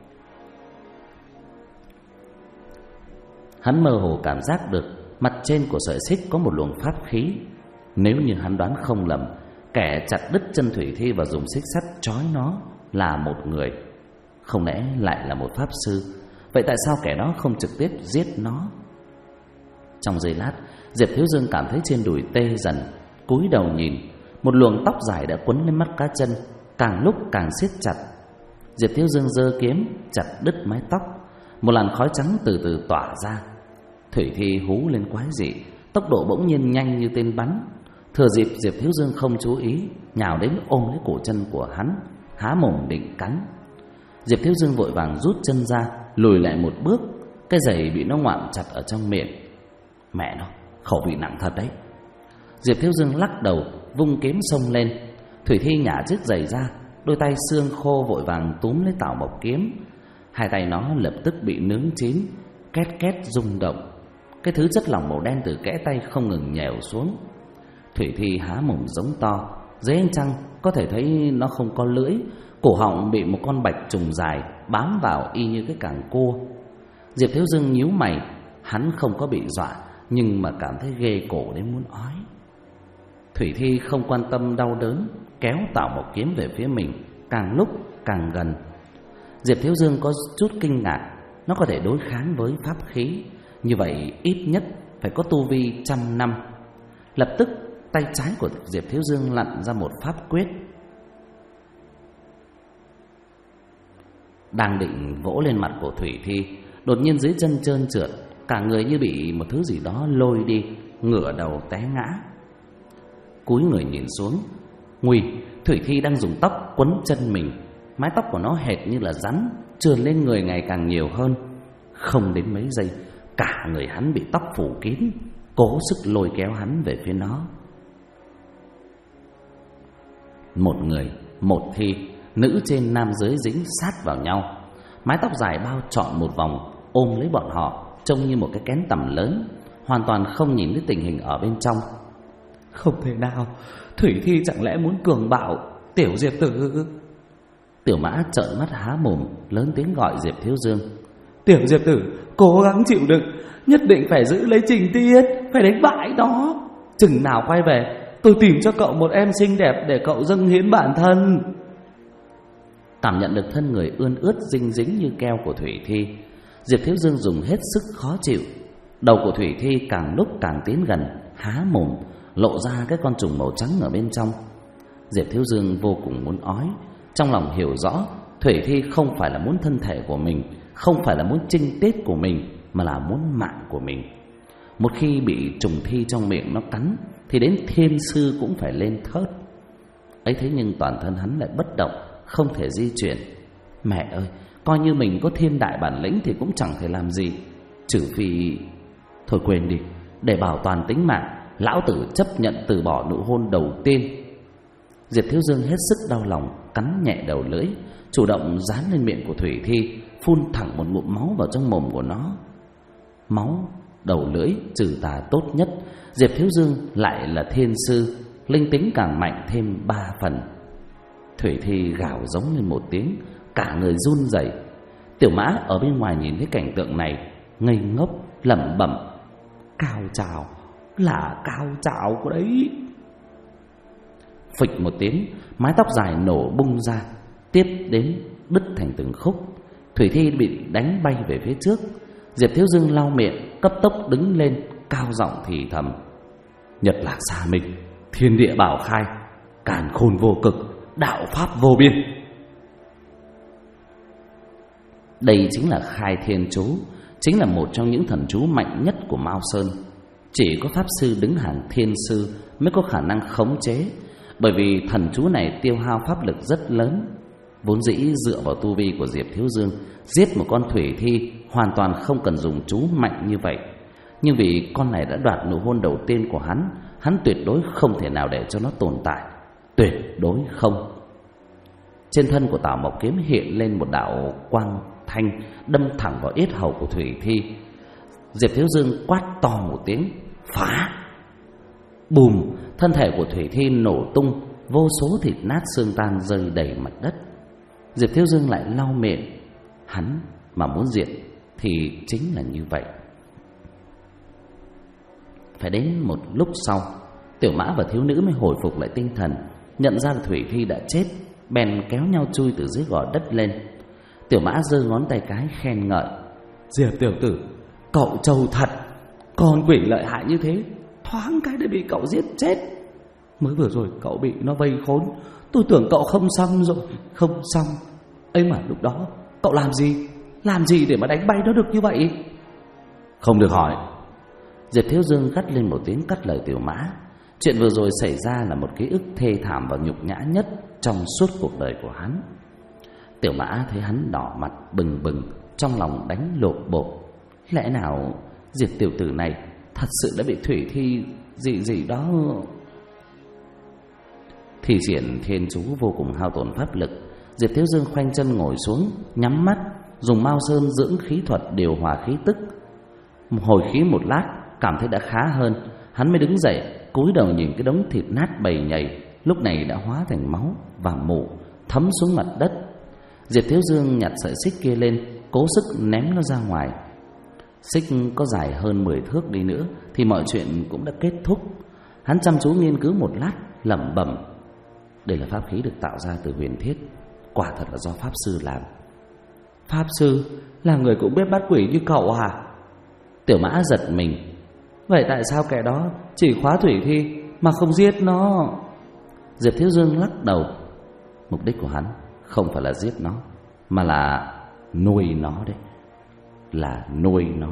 Hắn mơ hồ cảm giác được mặt trên của sợi xích có một luồng pháp khí. Nếu như hắn đoán không lầm, kẻ chặt đứt chân thủy thi và dùng xích sắt trói nó là một người. Không lẽ lại là một pháp sư? Vậy tại sao kẻ đó không trực tiếp giết nó? Trong giây lát, Diệp Thiếu Dương cảm thấy trên đùi tê dần, cúi đầu nhìn, một luồng tóc dài đã quấn lên mắt cá chân, càng lúc càng siết chặt. Diệp Thiếu Dương giơ kiếm chặt đứt mái tóc. Một làn khói trắng từ từ tỏa ra. Thủy thi hú lên quái dị, tốc độ bỗng nhiên nhanh như tên bắn. Thừa dịp Diệp Thiếu Dương không chú ý, nhào đến ôm lấy cổ chân của hắn, há mồm định cắn. Diệp Thiếu Dương vội vàng rút chân ra, lùi lại một bước. Cái giày bị nó ngoạm chặt ở trong miệng. Mẹ nó, khẩu vị nặng thật đấy. Diệp Thiếu Dương lắc đầu, vung kiếm xông lên. Thủy Thi nhả chiếc giày ra, đôi tay xương khô vội vàng túm lấy Tảo Mộc kiếm. Hai tay nó lập tức bị nướng chín, két két rung động. Cái thứ chất lỏng màu đen từ kẽ tay không ngừng nhèo xuống. Thủy Thi há mồm giống to. Dưới ánh trăng có thể thấy nó không có lưỡi, cổ họng bị một con bạch trùng dài bám vào y như cái cẳng cua. Diệp Thiếu Dương nhíu mày. Hắn không có bị dọa, nhưng mà cảm thấy ghê cổ đến muốn ói. Thủy Thi không quan tâm đau đớn, kéo Tảo Mộc kiếm về phía mình, càng lúc càng gần. Diệp Thiếu Dương có chút kinh ngạc. Nó có thể đối kháng với pháp khí, như vậy ít nhất phải có tu vi 100 năm. Lập tức tay trái của Diệp Thiếu Dương lặn ra một pháp quyết. Đang định vỗ lên mặt của Thủy Thi, đột nhiên dưới chân trơn trượt, cả người như bị một thứ gì đó lôi đi, ngửa đầu té ngã. Cúi người nhìn xuống, nguy, Thủy Thi đang dùng tóc quấn chân mình. Mái tóc của nó hệt như là rắn, trườn lên người ngày càng nhiều hơn. Không đến mấy giây, cả người hắn bị tóc phủ kín, cố sức lôi kéo hắn về phía nó. Một người, một thi, nữ trên nam dưới dính sát vào nhau. Mái tóc dài bao trọn một vòng, ôm lấy bọn họ, trông như một cái kén tằm lớn, hoàn toàn không nhìn thấy tình hình ở bên trong. Không thể nào, Thủy Thi chẳng lẽ muốn cường bạo Tiểu Diệp Tử? Tiểu Mã trợn mắt há mồm, lớn tiếng gọi Diệp Thiếu Dương. Tiểu Diệp Tử, cố gắng chịu đựng, nhất định phải giữ lấy Trình Tiết, phải đánh bại nó. Chừng nào quay về, tôi tìm cho cậu một em xinh đẹp để cậu dâng hiến bản thân. Cảm nhận được thân người ươn ướt dinh dính như keo của Thủy Thi, Diệp Thiếu Dương dùng hết sức khó chịu. Đầu của Thủy Thi càng lúc càng tiến gần, há mồm, lộ ra cái con trùng màu trắng ở bên trong. Diệp Thiếu Dương vô cùng muốn ói. Trong lòng hiểu rõ Thủy Thi không phải là muốn thân thể của mình, không phải là muốn trinh tiết của mình, mà là muốn mạng của mình. Một khi bị trùng thi trong miệng nó cắn thì đến thiên sư cũng phải lên thớt. Ấy thế nhưng toàn thân hắn lại bất động, không thể di chuyển. Mẹ ơi, coi như mình có thiên đại bản lĩnh thì cũng chẳng thể làm gì, trừ phi... Thôi quên đi, để bảo toàn tính mạng, lão tử chấp nhận từ bỏ nụ hôn đầu tiên. Diệp Thiếu Dương hết sức đau lòng, cắn nhẹ đầu lưỡi, chủ động dán lên miệng của Thủy Thi, phun thẳng một ngụm máu vào trong mồm của nó. Máu, đầu lưỡi, trừ tà tốt nhất. Diệp Thiếu Dương lại là thiên sư, linh tính càng mạnh thêm 3 phần. Thủy Thi gào giống lên một tiếng, cả người run rẩy. Tiểu Mã ở bên ngoài nhìn thấy cảnh tượng này, ngây ngốc lẩm bẩm: cao trào, là cao trào của đấy. Phịch một tiếng, mái tóc dài nổ bung ra, tiếp đến đứt thành từng khúc. Thủy Thi bị đánh bay về phía trước. Diệp Thiếu Dương lau miệng, cấp tốc đứng lên, cao giọng thì thầm: Nhật Lạc Xà Minh, thiên địa bảo khai, càn khôn vô cực, đạo pháp vô biên. Đây chính là Khai Thiên Chú, chính là một trong những thần chú mạnh nhất của Mao Sơn. Chỉ có pháp sư đứng hàng thiên sư mới có khả năng khống chế, bởi vì thần chú này tiêu hao pháp lực rất lớn. Vốn dĩ dựa vào tu vi của Diệp Thiếu Dương, giết một con Thủy Thi hoàn toàn không cần dùng chú mạnh như vậy. Nhưng vì con này đã đoạt nụ hôn đầu tiên của hắn tuyệt đối không thể nào để cho nó tồn tại. Tuyệt đối không. Trên thân của Tảo Mộc kiếm hiện lên một đạo quang thanh, đâm thẳng vào yết hầu của Thủy Thi. Diệp Thiếu Dương quát to một tiếng: phá! Bùm! Thân thể của Thủy Thi nổ tung, vô số thịt nát xương tan rơi đầy mặt đất. Diệp Thiếu Dương lại lau miệng. Hắn mà muốn diệt thì chính là như vậy. Phải đến một lúc sau, Tiểu Mã và thiếu nữ mới hồi phục lại tinh thần, nhận ra là Thủy Thi đã chết, bèn kéo nhau chui từ dưới gò đất lên. Tiểu Mã giơ ngón tay cái khen ngợi: Diệp tiểu tử, cậu trâu thật, con quỷ lợi hại như thế, thoáng cái đã bị cậu giết chết. Mới vừa rồi cậu bị nó vây khốn, tôi tưởng cậu không xong rồi. Không xong ấy mà lúc đó cậu làm gì để mà đánh bay nó được như vậy? Không được hỏi. Diệp Thiếu Dương gắt lên một tiếng cắt lời Tiểu Mã. Chuyện vừa rồi xảy ra là một ký ức thê thảm và nhục nhã nhất trong suốt cuộc đời của hắn. Tiểu Mã thấy hắn đỏ mặt bừng bừng, trong lòng đánh lộp bộp. Lẽ nào Diệp tiểu tử này thật sự đã bị Thủy Thi gì đó? Thi triển thiên chú vô cùng hao tổn pháp lực. Diệp Thiếu Dương khoanh chân ngồi xuống, nhắm mắt, dùng Mao Sơn dưỡng khí thuật điều hòa khí tức. Hồi khí một lát, cảm thấy đã khá hơn, hắn mới đứng dậy, cúi đầu nhìn cái đống thịt nát bầy nhầy, lúc này đã hóa thành máu và mủ thấm xuống mặt đất. Diệp Thiếu Dương nhặt sợi xích kia lên, cố sức ném nó ra ngoài. Xích có dài hơn 10 thước đi nữa thì mọi chuyện cũng đã kết thúc. Hắn chăm chú nghiên cứu một lát, lẩm bẩm: đây là pháp khí được tạo ra từ huyền thiết, quả thật là do pháp sư làm. Pháp sư là người cũng biết bắt quỷ như cậu à? Tiểu Mã giật mình. Vậy tại sao kẻ đó chỉ khóa Thủy Thi mà không giết nó? Diệp Thiếu Dương lắc đầu. Mục đích của hắn không phải là giết nó, mà là nuôi nó đấy. Là nuôi nó.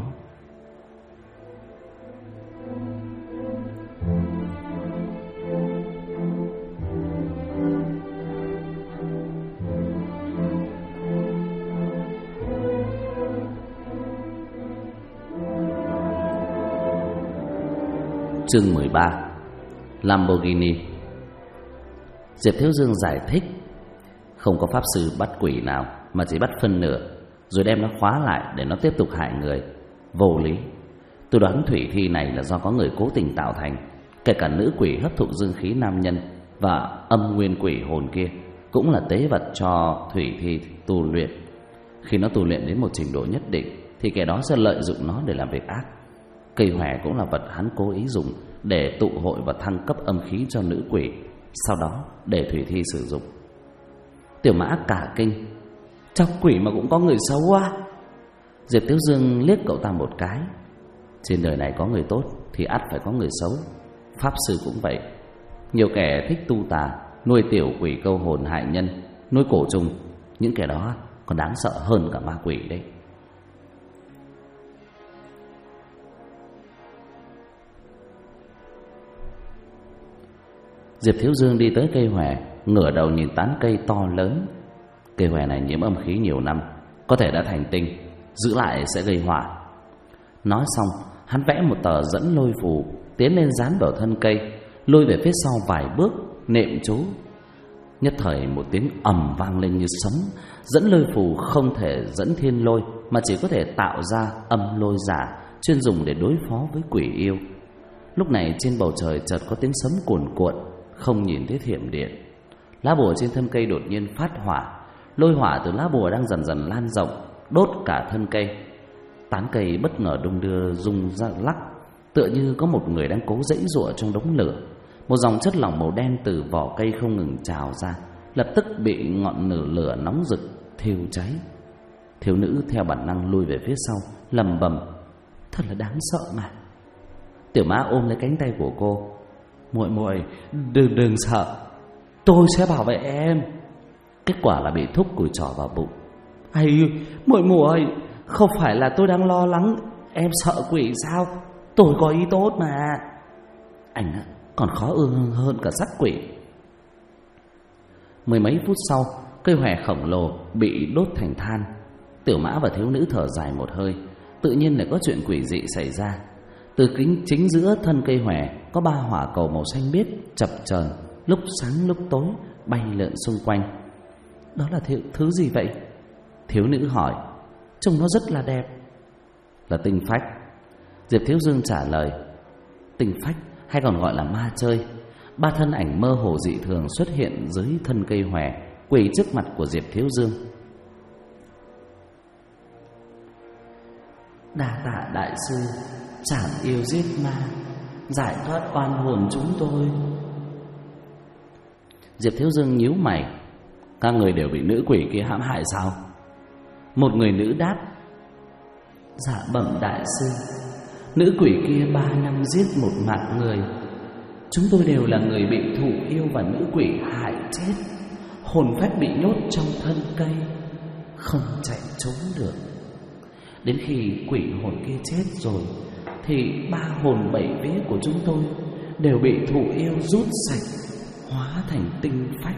Chương 13. Lamborghini. Diệp Thiếu Dương giải thích: không có pháp sư bắt quỷ nào, mà chỉ bắt phân nửa rồi đem nó khóa lại để nó tiếp tục hại người. Vô lý. Tôi đoán Thủy Thi này là do có người cố tình tạo thành. Kể cả nữ quỷ hấp thụ dương khí nam nhân và âm nguyên quỷ hồn kia cũng là tế vật cho Thủy Thi tu luyện. Khi nó tu luyện đến một trình độ nhất định thì kẻ đó sẽ lợi dụng nó để làm việc ác. Cây hòe cũng là vật hắn cố ý dùng để tụ hội và thăng cấp âm khí cho nữ quỷ, sau đó để Thủy Thi sử dụng. Tiểu Mã cả kinh: trong quỷ mà cũng có người xấu à? Diệp Thiếu Dương liếc cậu ta một cái. Trên đời này có người tốt thì ắt phải có người xấu. Pháp sư cũng vậy. Nhiều kẻ thích tu tà, nuôi tiểu quỷ câu hồn hại nhân, nuôi cổ trùng. Những kẻ đó còn đáng sợ hơn cả ma quỷ đấy. Diệp Thiếu Dương đi tới cây hòe, ngửa đầu nhìn tán cây to lớn. Cây hòe này nhiễm âm khí nhiều năm, có thể đã thành tinh, giữ lại sẽ gây họa. Nói xong, hắn vẽ một tờ dẫn lôi phù, tiến lên dán vào thân cây, lôi về phía sau vài bước, niệm chú. Nhất thời một tiếng ầm vang lên như sấm. Dẫn lôi phù không thể dẫn thiên lôi, mà chỉ có thể tạo ra âm lôi giả, chuyên dùng để đối phó với quỷ yêu. Lúc này trên bầu trời chợt có tiếng sấm cuồn cuộn, không nhìn thấy thiểm điện. Lá bùa trên thân cây đột nhiên phát hỏa. Lôi hỏa từ lá bùa đang dần dần lan rộng, đốt cả thân cây. Tán cây bất ngờ đung đưa rung ra lắc, tựa như có một người đang cố giãy giụa trong đống lửa. Một dòng chất lỏng màu đen từ vỏ cây không ngừng trào ra, lập tức bị ngọn lửa nóng rực thiêu cháy. Thiếu nữ theo bản năng lùi về phía sau, lẩm bẩm: thật là đáng sợ mà. Tiểu Mã ôm lấy cánh tay của cô: muội đừng sợ, tôi sẽ bảo vệ em. Kết quả là bị thúc cùi trỏ vào bụng. Ây, muội không phải là tôi đang lo lắng em sợ quỷ sao? Tôi có ý tốt mà. Anh còn khó ương hơn cả sát quỷ. Mười mấy phút sau, cây hòe khổng lồ bị đốt thành than. Tiểu Mã và thiếu nữ thở dài một hơi. Tự nhiên lại có chuyện quỷ dị xảy ra. Từ chính giữa thân cây hòe có 3 hỏa cầu màu xanh biếc chập chờn, lúc sáng lúc tối bay lượn xung quanh. Đó là thứ gì vậy? Thiếu nữ hỏi. Trông nó rất là đẹp. Là tinh phách. Diệp Thiếu Dương trả lời. Tinh phách hay còn gọi là ma chơi. 3 thân ảnh mơ hồ dị thường xuất hiện dưới thân cây hòe, quỳ trước mặt của Diệp Thiếu Dương. Đa tạ đại sư, chảm yêu giết ma, giải thoát oan hồn chúng tôi. Diệp Thiếu Dương nhíu mày. Các người đều bị nữ quỷ kia hãm hại sao? Một người nữ đáp. Dạ bẩm đại sư, nữ quỷ kia 3 năm giết một mạng người. Chúng tôi đều là người bị thụ yêu và nữ quỷ hại chết. Hồn phách bị nhốt trong thân cây, không chạy trốn được. Đến khi quỷ hồn kia chết rồi thì 3 hồn 7 vía của chúng tôi đều bị thụ yêu rút sạch, hóa thành tinh phách.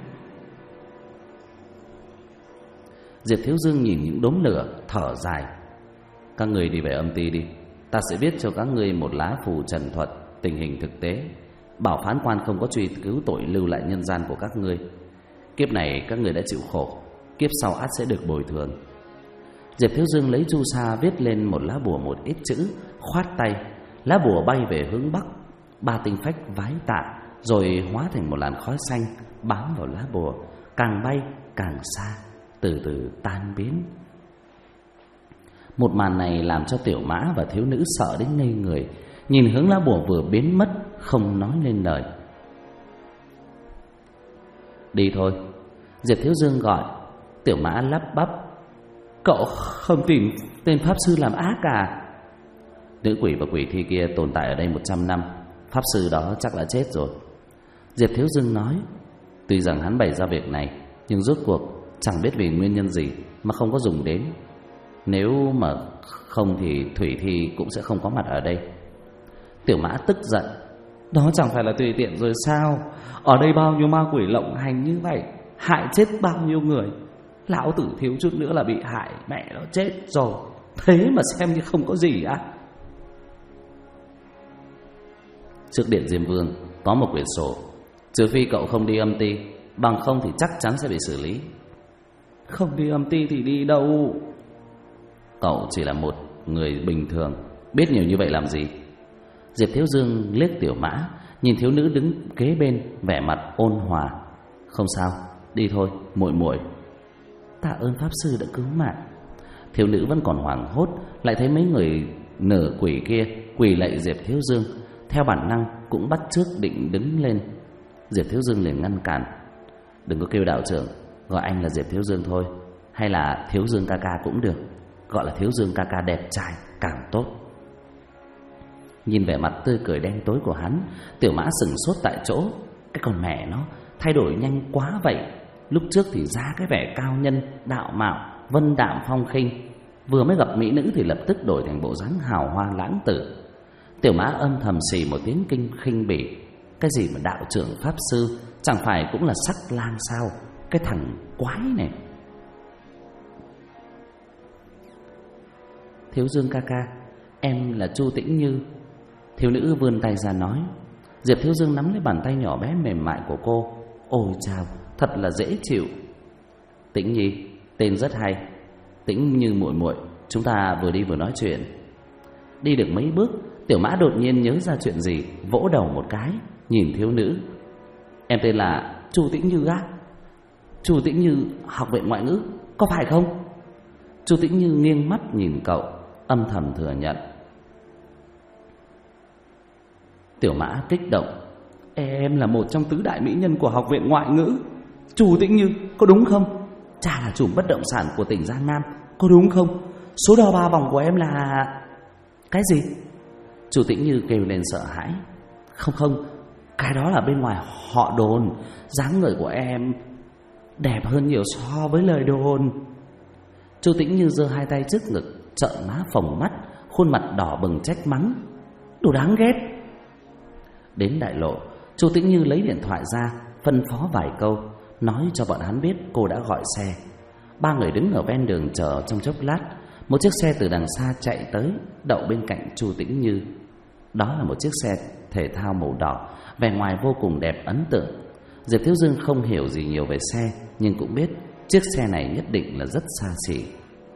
Diệp Thiếu Dương nhìn những đốm lửa, thở dài. Các người đi về âm ty đi, ta sẽ viết cho các ngươi một lá phù trần thuật tình hình thực tế, bảo phán quan không có truy cứu tội lưu lại nhân gian của các ngươi. Kiếp này các người đã chịu khổ, kiếp sau ắt sẽ được bồi thường. Diệp Thiếu Dương lấy chu sa viết lên một lá bùa một ít chữ, khoát tay, lá bùa bay về hướng bắc. 3 tinh phách vái tạ, rồi hóa thành một làn khói xanh bám vào lá bùa, càng bay càng xa, từ từ tan biến. Một màn này làm cho Tiểu Mã và thiếu nữ sợ đến ngây người, nhìn hướng lá bùa vừa biến mất, không nói lên lời. Đi thôi, Diệp Thiếu Dương gọi. Tiểu Mã lắp bắp, cậu không tìm tên pháp sư làm ác à? Nữ quỷ và quỷ thi kia tồn tại ở đây 100 năm, pháp sư đó chắc đã chết rồi. Diệp Thiếu Dương nói, tuy rằng hắn bày ra việc này, nhưng rốt cuộc chẳng biết vì nguyên nhân gì mà không có dùng đến. Nếu mà không thì Thủy Thi cũng sẽ không có mặt ở đây. Tiểu Mã tức giận, đó chẳng phải là tùy tiện rồi sao? Ở đây bao nhiêu ma quỷ lộng hành như vậy, hại chết bao nhiêu người. Lão tử thiếu chút nữa là bị hại, mẹ nó chết rồi, thế mà xem như không có gì á. Trước điện Diêm Vương có một quyển sổ, trừ phi cậu không đi âm ty, bằng không thì chắc chắn sẽ bị xử lý. Không đi âm ty thì đi đâu? Cậu chỉ là một người bình thường, biết nhiều như vậy làm gì? Diệp Thiếu Dương liếc Tiểu Mã, nhìn thiếu nữ đứng kế bên, vẻ mặt ôn hòa. Không sao, đi thôi, muội muội. Tạ ơn pháp sư đã cứu mạng. Thiếu nữ vẫn còn hoảng hốt, lại thấy mấy người nửa quỷ kia quỳ lạy Diệp Thiếu Dương, theo bản năng cũng bắt chước định đứng lên. Diệp Thiếu Dương liền ngăn cản. Đừng có kêu đạo trưởng, gọi anh là Diệp Thiếu Dương thôi, hay là Thiếu Dương ca ca cũng được. Gọi là Thiếu Dương ca ca đẹp trai càng tốt. Nhìn vẻ mặt tươi cười đen tối của hắn, Tiểu Mã sững sốt tại chỗ. Cái con mẹ nó thay đổi nhanh quá vậy. Lúc trước thì ra cái vẻ cao nhân, đạo mạo, vân đạm phong khinh, vừa mới gặp mỹ nữ thì lập tức đổi thành bộ dáng hào hoa lãng tử. Tiểu Mã âm thầm xì một tiếng khinh bỉ. Cái gì mà đạo trưởng pháp sư, chẳng phải cũng là sắc lang sao? Cái thằng quái này. Thiếu Dương ca ca, em là Chu Tĩnh Như. Thiếu nữ vươn tay ra nói. Diệp Thiếu Dương nắm lấy bàn tay nhỏ bé mềm mại của cô. Ôi chao, thật là dễ chịu. Tĩnh Nhi, tên rất hay. Tĩnh Như muội muội, chúng ta vừa đi vừa nói chuyện. Đi được mấy bước, Tiểu Mã đột nhiên nhớ ra chuyện gì, vỗ đầu một cái, nhìn thiếu nữ. Em tên là Chu Tĩnh Như á? Chu Tĩnh Như học viện ngoại ngữ, có phải không? Chu Tĩnh Như nghiêng mắt nhìn cậu, âm thầm thừa nhận. Tiểu Mã kích động, em là một trong tứ đại mỹ nhân của học viện ngoại ngữ. Chu Tĩnh Như, có đúng không? Cha là chủ bất động sản của tỉnh Giang Nam, có đúng không? Số đo 3 vòng của em là... Cái gì? Chu Tĩnh Như kêu lên sợ hãi. Không, cái đó là bên ngoài họ đồn. Dáng người của em đẹp hơn nhiều so với lời đồn. Chu Tĩnh Như giơ hai tay trước ngực, trợn má phồng mắt, khuôn mặt đỏ bừng trách mắng. Đồ đáng ghét. Đến đại lộ, Chu Tĩnh Như lấy điện thoại ra, phân phó vài câu, nói cho bọn hắn biết cô đã gọi xe. 3 người đứng ở ven đường chờ trong chốc lát, một chiếc xe từ đằng xa chạy tới, đậu bên cạnh Chu Tĩnh Như. Đó là một chiếc xe thể thao màu đỏ, vẻ ngoài vô cùng đẹp ấn tượng. Diệp Thiếu Dương không hiểu gì nhiều về xe, nhưng cũng biết chiếc xe này nhất định là rất xa xỉ.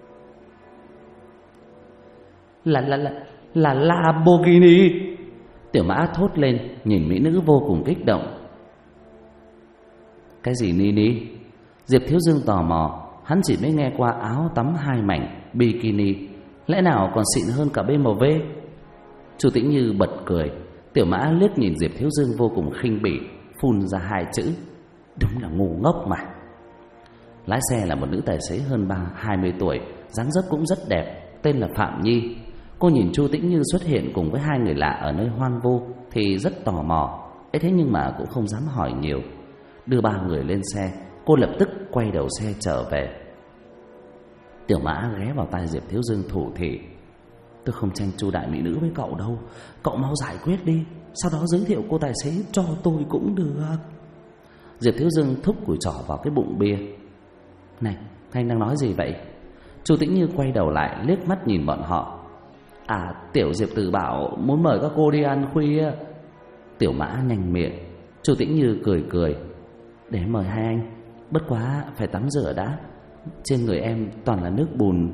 Là Lamborghini. Tiểu Mã thốt lên, nhìn mỹ nữ vô cùng kích động. Cái gì Nini? Diệp Thiếu Dương tò mò, hắn chỉ mới nghe qua áo tắm 2 mảnh, bikini, lẽ nào còn xịn hơn cả BMW? Chu Tĩnh Như bật cười. Tiểu Mã liếc nhìn Diệp Thiếu Dương vô cùng khinh bỉ, phun ra 2 chữ. Đúng là ngu ngốc mà. Lái xe là một nữ tài xế hơn 20 tuổi, dáng dấp cũng rất đẹp, tên là Phạm Nhi. Cô nhìn Chu Tĩnh Như xuất hiện cùng với 2 người lạ ở nơi hoang vu thì rất tò mò, thế nhưng mà cũng không dám hỏi nhiều. Đưa 3 người lên xe, cô lập tức quay đầu xe trở về. Tiểu Mã ghé vào tai Diệp Thiếu Dương thủ thỉ. Tôi không tranh Chu đại mỹ nữ với cậu đâu, cậu mau giải quyết đi, sau đó giới thiệu cô tài xế cho tôi cũng được. Diệp Thiếu Dương thúc cùi trỏ vào cái bụng bia. Này, anh đang nói gì vậy? Chu Tĩnh Như quay đầu lại liếc mắt nhìn bọn họ. À, Tiểu Diệp Tử bảo muốn mời các cô đi ăn khuya. Tiểu Mã nhanh miệng. Chu Tĩnh Như cười cười. Để mời hai anh, bất quá phải tắm rửa đã, trên người em toàn là nước bùn.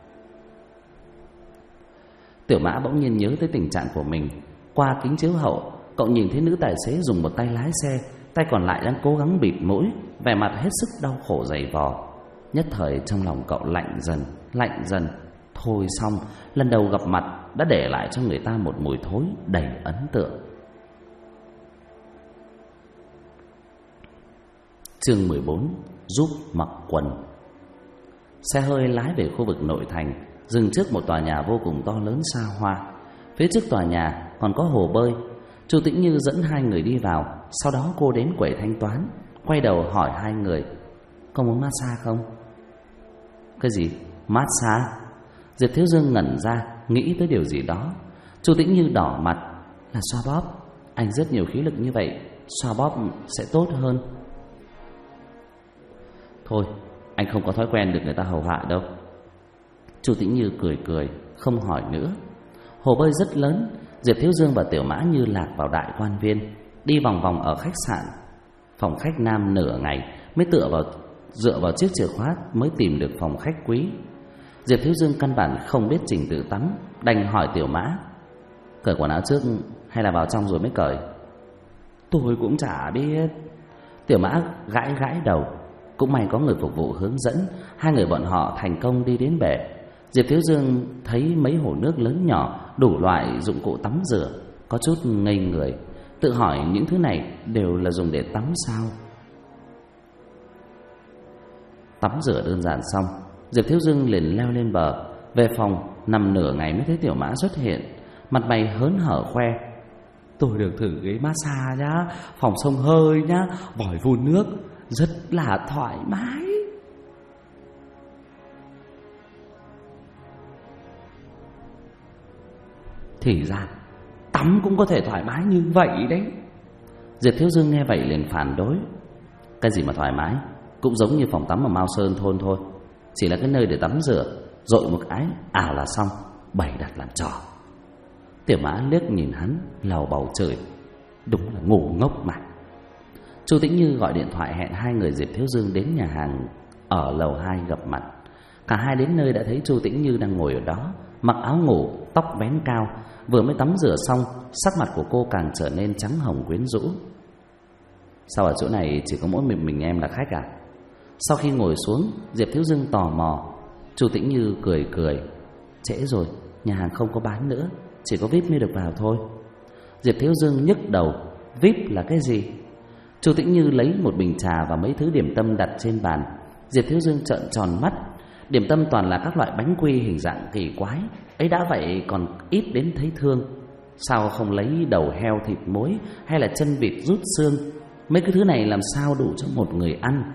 Tiểu Mã bỗng nhiên nhớ tới tình trạng của mình. Qua kính chiếu hậu, cậu nhìn thấy nữ tài xế dùng một tay lái xe, tay còn lại đang cố gắng bịt mũi, vẻ mặt hết sức đau khổ dày vò. Nhất thời trong lòng cậu lạnh dần. Thôi xong, lần đầu gặp mặt đã để lại cho người ta một mùi thối đầy ấn tượng. Chương 14: Giúp mặc quần. Xe hơi lái về khu vực nội thành, dừng trước một tòa nhà vô cùng to lớn xa hoa. Phía trước tòa nhà còn có hồ bơi. Chu Tĩnh Như dẫn hai người đi vào. Sau đó cô đến quầy thanh toán, quay đầu hỏi hai người: có muốn massage không? Cái gì? Massage? Diệp Thiếu Dương ngẩn ra, nghĩ tới điều gì đó. Chu Tĩnh Như đỏ mặt: là xoa bóp. Anh rất nhiều khí lực như vậy, xoa bóp sẽ tốt hơn. Thôi, anh không có thói quen được người ta hầu hạ đâu. Chu Tĩnh Như cười, không hỏi nữa. Hồ bơi rất lớn. Diệp Thiếu Dương và Tiểu Mã như lạc vào đại quan viên, đi vòng vòng ở khách sạn. Phòng khách nam nửa ngày mới dựa vào chiếc chìa khóa mới tìm được phòng khách quý. Diệp Thiếu Dương căn bản không biết trình tự tắm, đành hỏi Tiểu Mã: cởi quần áo trước hay là vào trong rồi mới cởi? Tôi cũng chả biết. Tiểu Mã gãi đầu. Cũng may có người phục vụ hướng dẫn, hai người bọn họ thành công đi đến bể. Diệp Thiếu Dương thấy mấy hồ nước lớn nhỏ, đủ loại dụng cụ tắm rửa, có chút ngây người, tự hỏi những thứ này đều là dùng để tắm sao? Tắm rửa đơn giản xong, Diệp Thiếu Dương liền leo lên bờ, về phòng nằm nửa ngày mới thấy Tiểu Mã xuất hiện, mặt mày hớn hở khoe: tôi được thử ghế massage nhá, phòng xông hơi nhá, vòi vun nước, rất là thoải mái. Thì ra tắm cũng có thể thoải mái như vậy đấy. Diệp Thiếu Dương nghe vậy liền phản đối: cái gì mà thoải mái, cũng giống như phòng tắm ở Mao Sơn thôn thôi, chỉ là cái nơi để tắm rửa, dội một cái là xong, bày đặt làm trò. Tiểu Mã liếc nhìn hắn, lầu bầu chửi: đúng là ngu ngốc mà. Chu Tĩnh Như gọi điện thoại hẹn hai người Diệp Thiếu Dương đến nhà hàng ở lầu 2 gặp mặt. Cả hai đến nơi đã thấy Chu Tĩnh Như đang ngồi ở đó, mặc áo ngủ, tóc vén cao, vừa mới tắm rửa xong, sắc mặt của cô càng trở nên trắng hồng quyến rũ. Sao ở chỗ này chỉ có mỗi mình em là khách à? Sau khi ngồi xuống, Diệp Thiếu Dương tò mò. Chu Tĩnh Như cười: trễ rồi, nhà hàng không có bán nữa, chỉ có VIP mới được vào thôi. Diệp Thiếu Dương nhức đầu: VIP là cái gì? Chu Tĩnh Như lấy một bình trà và mấy thứ điểm tâm đặt trên bàn. Diệp Thiếu Dương trợn tròn mắt. Điểm tâm toàn là các loại bánh quy hình dạng kỳ quái, ấy đã vậy còn ít đến thấy thương. Sao không lấy đầu heo thịt muối hay là chân vịt rút xương? Mấy cái thứ này làm sao đủ cho một người ăn?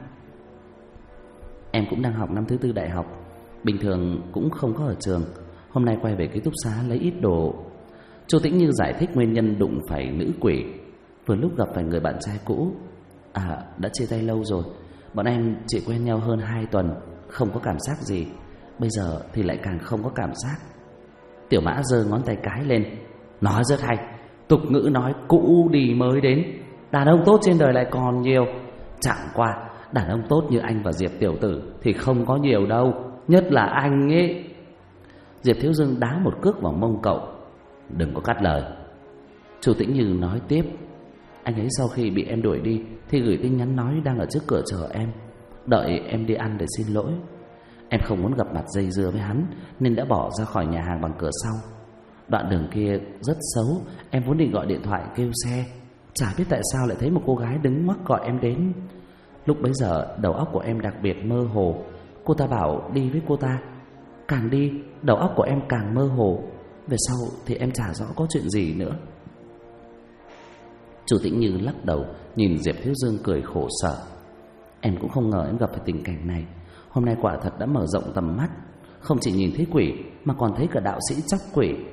Em cũng đang học năm thứ 4 đại học, bình thường cũng không có ở trường, hôm nay quay về ký túc xá lấy ít đồ. Chu Tĩnh Như giải thích nguyên nhân đụng phải nữ quỷ: vừa lúc gặp phải người bạn trai cũ. Đã chia tay lâu rồi, bọn em chỉ quen nhau hơn 2 tuần, không có cảm giác gì. Bây giờ thì lại càng không có cảm giác. Tiểu Mã giơ ngón tay cái lên: nói rất hay, tục ngữ nói cũ đi mới đến. Đàn ông tốt trên đời lại còn nhiều, chẳng qua đàn ông tốt như anh và Diệp tiểu tử thì không có nhiều đâu, nhất là anh ấy. Diệp Thiếu Dương đá một cước vào mông cậu: đừng có cắt lời. Chu Tĩnh Như nói tiếp: anh ấy sau khi bị em đuổi đi thì gửi tin nhắn nói đang ở trước cửa chờ em, đợi em đi ăn để xin lỗi. Em không muốn gặp mặt dây dưa với hắn nên đã bỏ ra khỏi nhà hàng bằng cửa sau. Đoạn đường kia rất xấu, em vốn định gọi điện thoại kêu xe, chả biết tại sao lại thấy một cô gái đứng ngoắc gọi em đến. Lúc bấy giờ đầu óc của em đặc biệt mơ hồ. Cô ta bảo đi với cô ta, càng đi đầu óc của em càng mơ hồ. Về sau thì em chả rõ có chuyện gì nữa. Chu Tĩnh Như lắc đầu nhìn Diệp Thiếu Dương cười khổ sở: em cũng không ngờ em gặp phải tình cảnh này. Hôm nay quả thật đã mở rộng tầm mắt, không chỉ nhìn thấy quỷ mà còn thấy cả đạo sĩ chóc quỷ.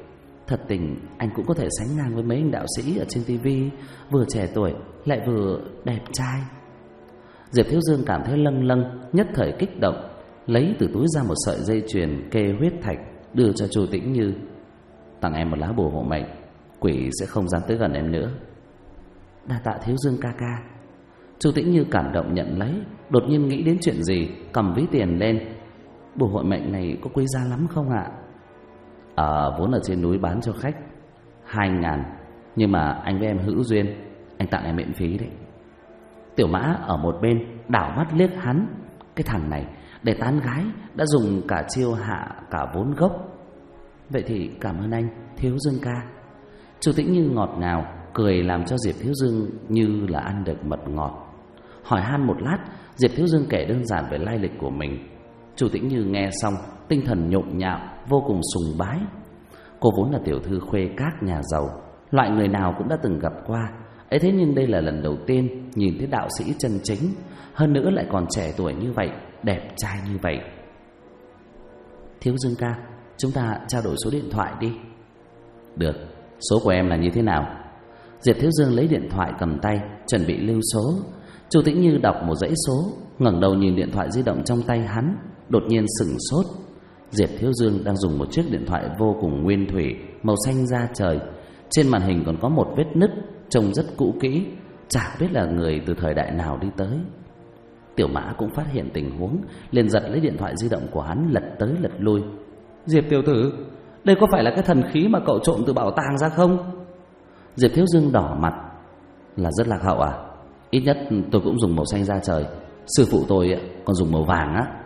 Thật tình anh cũng có thể sánh ngang với mấy anh đạo sĩ ở trên tivi, vừa trẻ tuổi lại vừa đẹp trai. Diệp Thiếu Dương cảm thấy lâng lâng, nhất thời kích động, lấy từ túi ra một sợi dây chuyền kê huyết thạch đưa cho Chu Tĩnh Như. Tặng em một lá bùa hộ mệnh, quỷ sẽ không dám tới gần em nữa. Đa tạ Thiếu Dương ca ca. Chu Tĩnh Như cảm động nhận lấy, đột nhiên nghĩ đến chuyện gì, cầm ví tiền lên. Bùa hộ mệnh này có quý giá lắm không ạ? Vốn ở trên núi bán cho khách 2.000, nhưng mà anh với em hữu duyên, anh tặng em miễn phí đấy. Tiểu Mã ở một bên đảo mắt liếc hắn. Cái thằng này để tán gái đã dùng cả chiêu hạ cả vốn gốc. Vậy thì cảm ơn anh Thiếu Dương ca. Chu Tĩnh Như ngọt ngào cười làm cho Diệp Thiếu Dương như là ăn được mật ngọt. Hỏi han một lát, Diệp Thiếu Dương kể đơn giản về lai lịch của mình. Chu Tĩnh Như nghe xong, tinh thần nhộn nhạo, vô cùng sùng bái. Cô vốn là tiểu thư khuê các nhà giàu, loại người nào cũng đã từng gặp qua. Ấy thế nhưng đây là lần đầu tiên nhìn thấy đạo sĩ chân chính, hơn nữa lại còn trẻ tuổi như vậy, đẹp trai như vậy. Thiếu Dương ca, chúng ta trao đổi số điện thoại đi. Được, số của em là như thế nào? Diệp Thiếu Dương lấy điện thoại cầm tay, chuẩn bị lưu số. Chu Tĩnh Như đọc một dãy số, ngẩng đầu nhìn điện thoại di động trong tay hắn, đột nhiên sửng sốt. Diệp Thiếu Dương đang dùng một chiếc điện thoại vô cùng nguyên thủy, màu xanh da trời. Trên màn hình còn có một vết nứt, trông rất cũ kỹ, chả biết là người từ thời đại nào đi tới. Tiểu Mã cũng phát hiện tình huống, liền giật lấy điện thoại di động của hắn, lật tới lật lui. Diệp tiểu tử, đây có phải là cái thần khí mà cậu trộm từ bảo tàng ra không? Diệp Thiếu Dương đỏ mặt. Là rất lạc hậu à? Ít nhất tôi cũng dùng màu xanh da trời, sư phụ tôi còn dùng màu vàng á.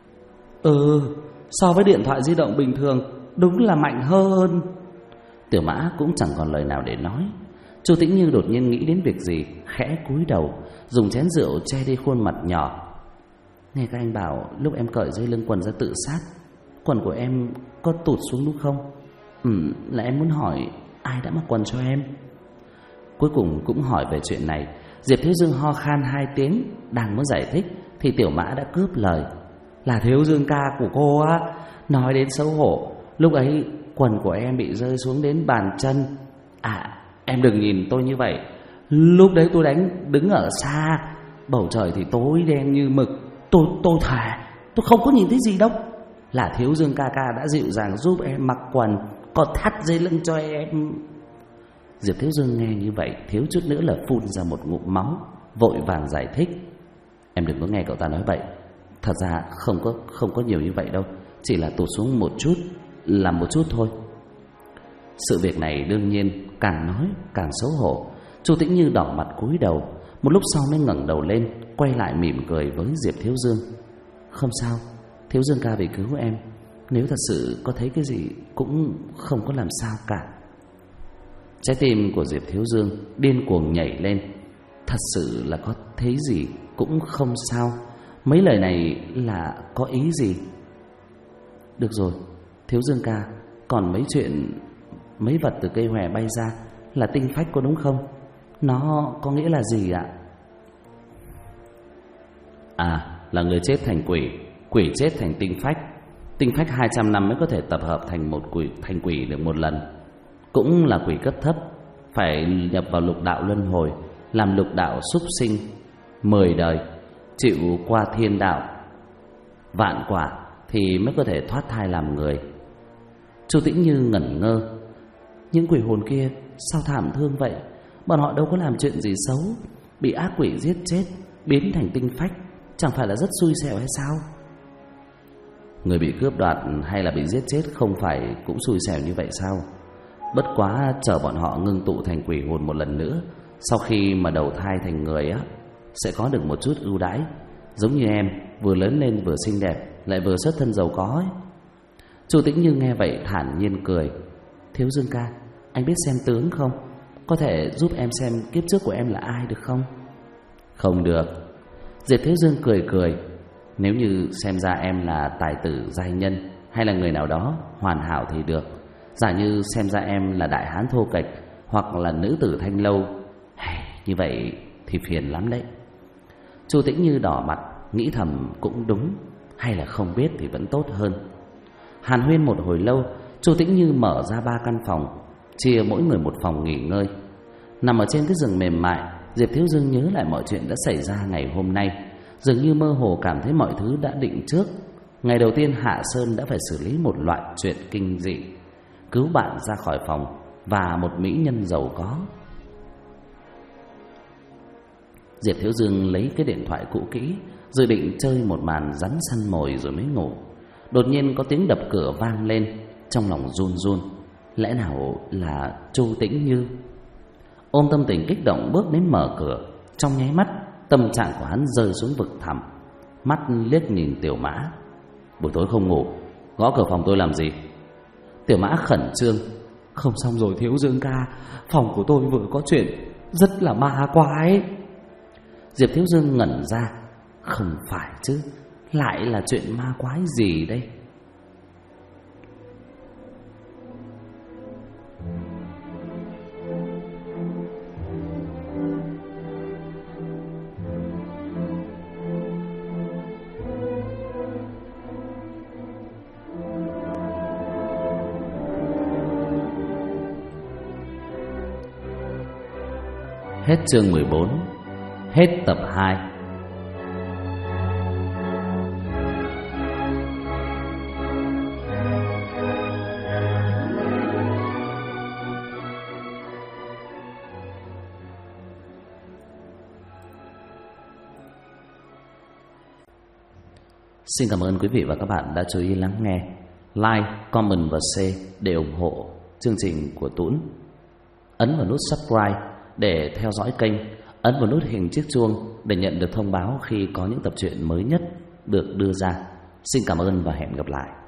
So với điện thoại di động bình thường đúng là mạnh hơn. Tiểu Mã cũng chẳng còn lời nào để nói. Chu Tĩnh Như đột nhiên nghĩ đến việc gì, khẽ cúi đầu, dùng chén rượu che đi khuôn mặt nhỏ. Nghe các anh bảo lúc em cởi dây lưng quần ra tự sát, quần của em có tụt xuống đúng không? Là em muốn hỏi ai đã mặc quần cho em. Cuối cùng cũng hỏi về chuyện này. Diệp Thiếu Dương ho khan 2 tiếng, đang muốn giải thích thì Tiểu Mã đã cướp lời. Là Thiếu Dương ca của cô á. Nói đến xấu hổ, lúc ấy quần của em bị rơi xuống đến bàn chân. Em đừng nhìn tôi như vậy. Lúc đấy tôi đứng ở xa, bầu trời thì tối đen như mực. Tôi thề tôi không có nhìn thấy gì đâu. Là Thiếu Dương ca ca đã dịu dàng giúp em mặc quần, còn thắt dây lưng cho em. Diệp Thiếu Dương nghe như vậy, thiếu chút nữa là phun ra một ngụm máu, vội vàng giải thích. Em đừng có nghe cậu ta nói bậy. Thật ra không có nhiều như vậy đâu, chỉ là tụt xuống một chút, làm một chút thôi. Sự việc này đương nhiên càng nói càng xấu hổ. Chu Tĩnh Như đỏ mặt cúi đầu, một lúc sau mới ngẩng đầu lên, quay lại mỉm cười với Diệp Thiếu Dương. Không sao, Thiếu Dương ca vì cứu em, nếu thật sự có thấy cái gì cũng không có làm sao cả. Trái tim của Diệp Thiếu Dương điên cuồng nhảy lên. Thật sự là có thấy gì cũng không sao. Mấy lời này là có ý gì? Được rồi, Thiếu Dương ca, còn mấy chuyện mấy vật từ cây hòe bay ra là tinh phách có đúng không? Nó có nghĩa là gì ạ? Là người chết thành quỷ, quỷ chết thành tinh phách. Tinh phách 200 năm mới có thể tập hợp thành quỷ được một lần. Cũng là quỷ cấp thấp, phải nhập vào lục đạo luân hồi, làm lục đạo súc sinh 10 đời, chịu qua thiên đạo vạn quả thì mới có thể thoát thai làm người. Chu Tĩnh Như ngẩn ngơ. Những quỷ hồn kia sao thảm thương vậy? Bọn họ đâu có làm chuyện gì xấu, bị ác quỷ giết chết, biến thành tinh phách, chẳng phải là rất xui xẻo hay sao? Người bị cướp đoạt hay là bị giết chết không phải cũng xui xẻo như vậy sao? Bất quá chờ bọn họ ngưng tụ thành quỷ hồn một lần nữa, sau khi mà đầu thai thành người á, sẽ có được một chút ưu đãi, giống như em, vừa lớn lên vừa xinh đẹp, lại vừa xuất thân giàu có ấy. Chu Tĩnh Như nghe vậy thản nhiên cười. Thiếu Dương ca, anh biết xem tướng không? Có thể giúp em xem kiếp trước của em là ai được không? Không được. Diệp Thiếu Dương cười cười. Nếu như xem ra em là tài tử giai nhân hay là người nào đó hoàn hảo thì được. Giả như xem ra em là đại hán thô kệch hoặc là nữ tử thanh lâu, như vậy thì phiền lắm đấy. Chu Tĩnh Như đỏ mặt, nghĩ thầm cũng đúng, hay là không biết thì vẫn tốt hơn. Hàn huyên một hồi lâu, Chu Tĩnh Như mở ra 3 căn phòng, chia mỗi người một phòng nghỉ ngơi. Nằm ở trên cái giường mềm mại, Diệp Thiếu Dương nhớ lại mọi chuyện đã xảy ra ngày hôm nay, dường như mơ hồ cảm thấy mọi thứ đã định trước. Ngày đầu tiên Hạ Sơn đã phải xử lý một loạt chuyện kinh dị, cứu bạn ra khỏi phòng và một mỹ nhân giàu có. Diệp Thiếu Dương lấy cái điện thoại cũ kỹ, dự định chơi một màn rắn săn mồi rồi mới ngủ. Đột nhiên có tiếng đập cửa vang lên, trong lòng run run. Lẽ nào là Chu Tĩnh Như? Ôm tâm tình kích động bước đến mở cửa. Trong nháy mắt, tâm trạng của hắn rơi xuống vực thẳm. Mắt liếc nhìn Tiểu Mã. Buổi tối không ngủ, gõ cửa phòng tôi làm gì? Tiểu Mã khẩn trương. Không xong rồi Thiếu Dương ca, phòng của tôi vừa có chuyện rất là ma quái. Diệp Thiếu Dương ngẩn ra. Không phải chứ, lại là chuyện ma quái gì đây? Hết chương 14. Hết tập 2. Xin cảm ơn quý vị và các bạn đã chú ý lắng nghe. Like, comment và share để ủng hộ chương trình của Tuấn. Ấn vào nút subscribe để theo dõi kênh, ấn vào nút hình chiếc chuông để nhận được thông báo khi có những tập truyện mới nhất được đưa ra. Xin cảm ơn và hẹn gặp lại.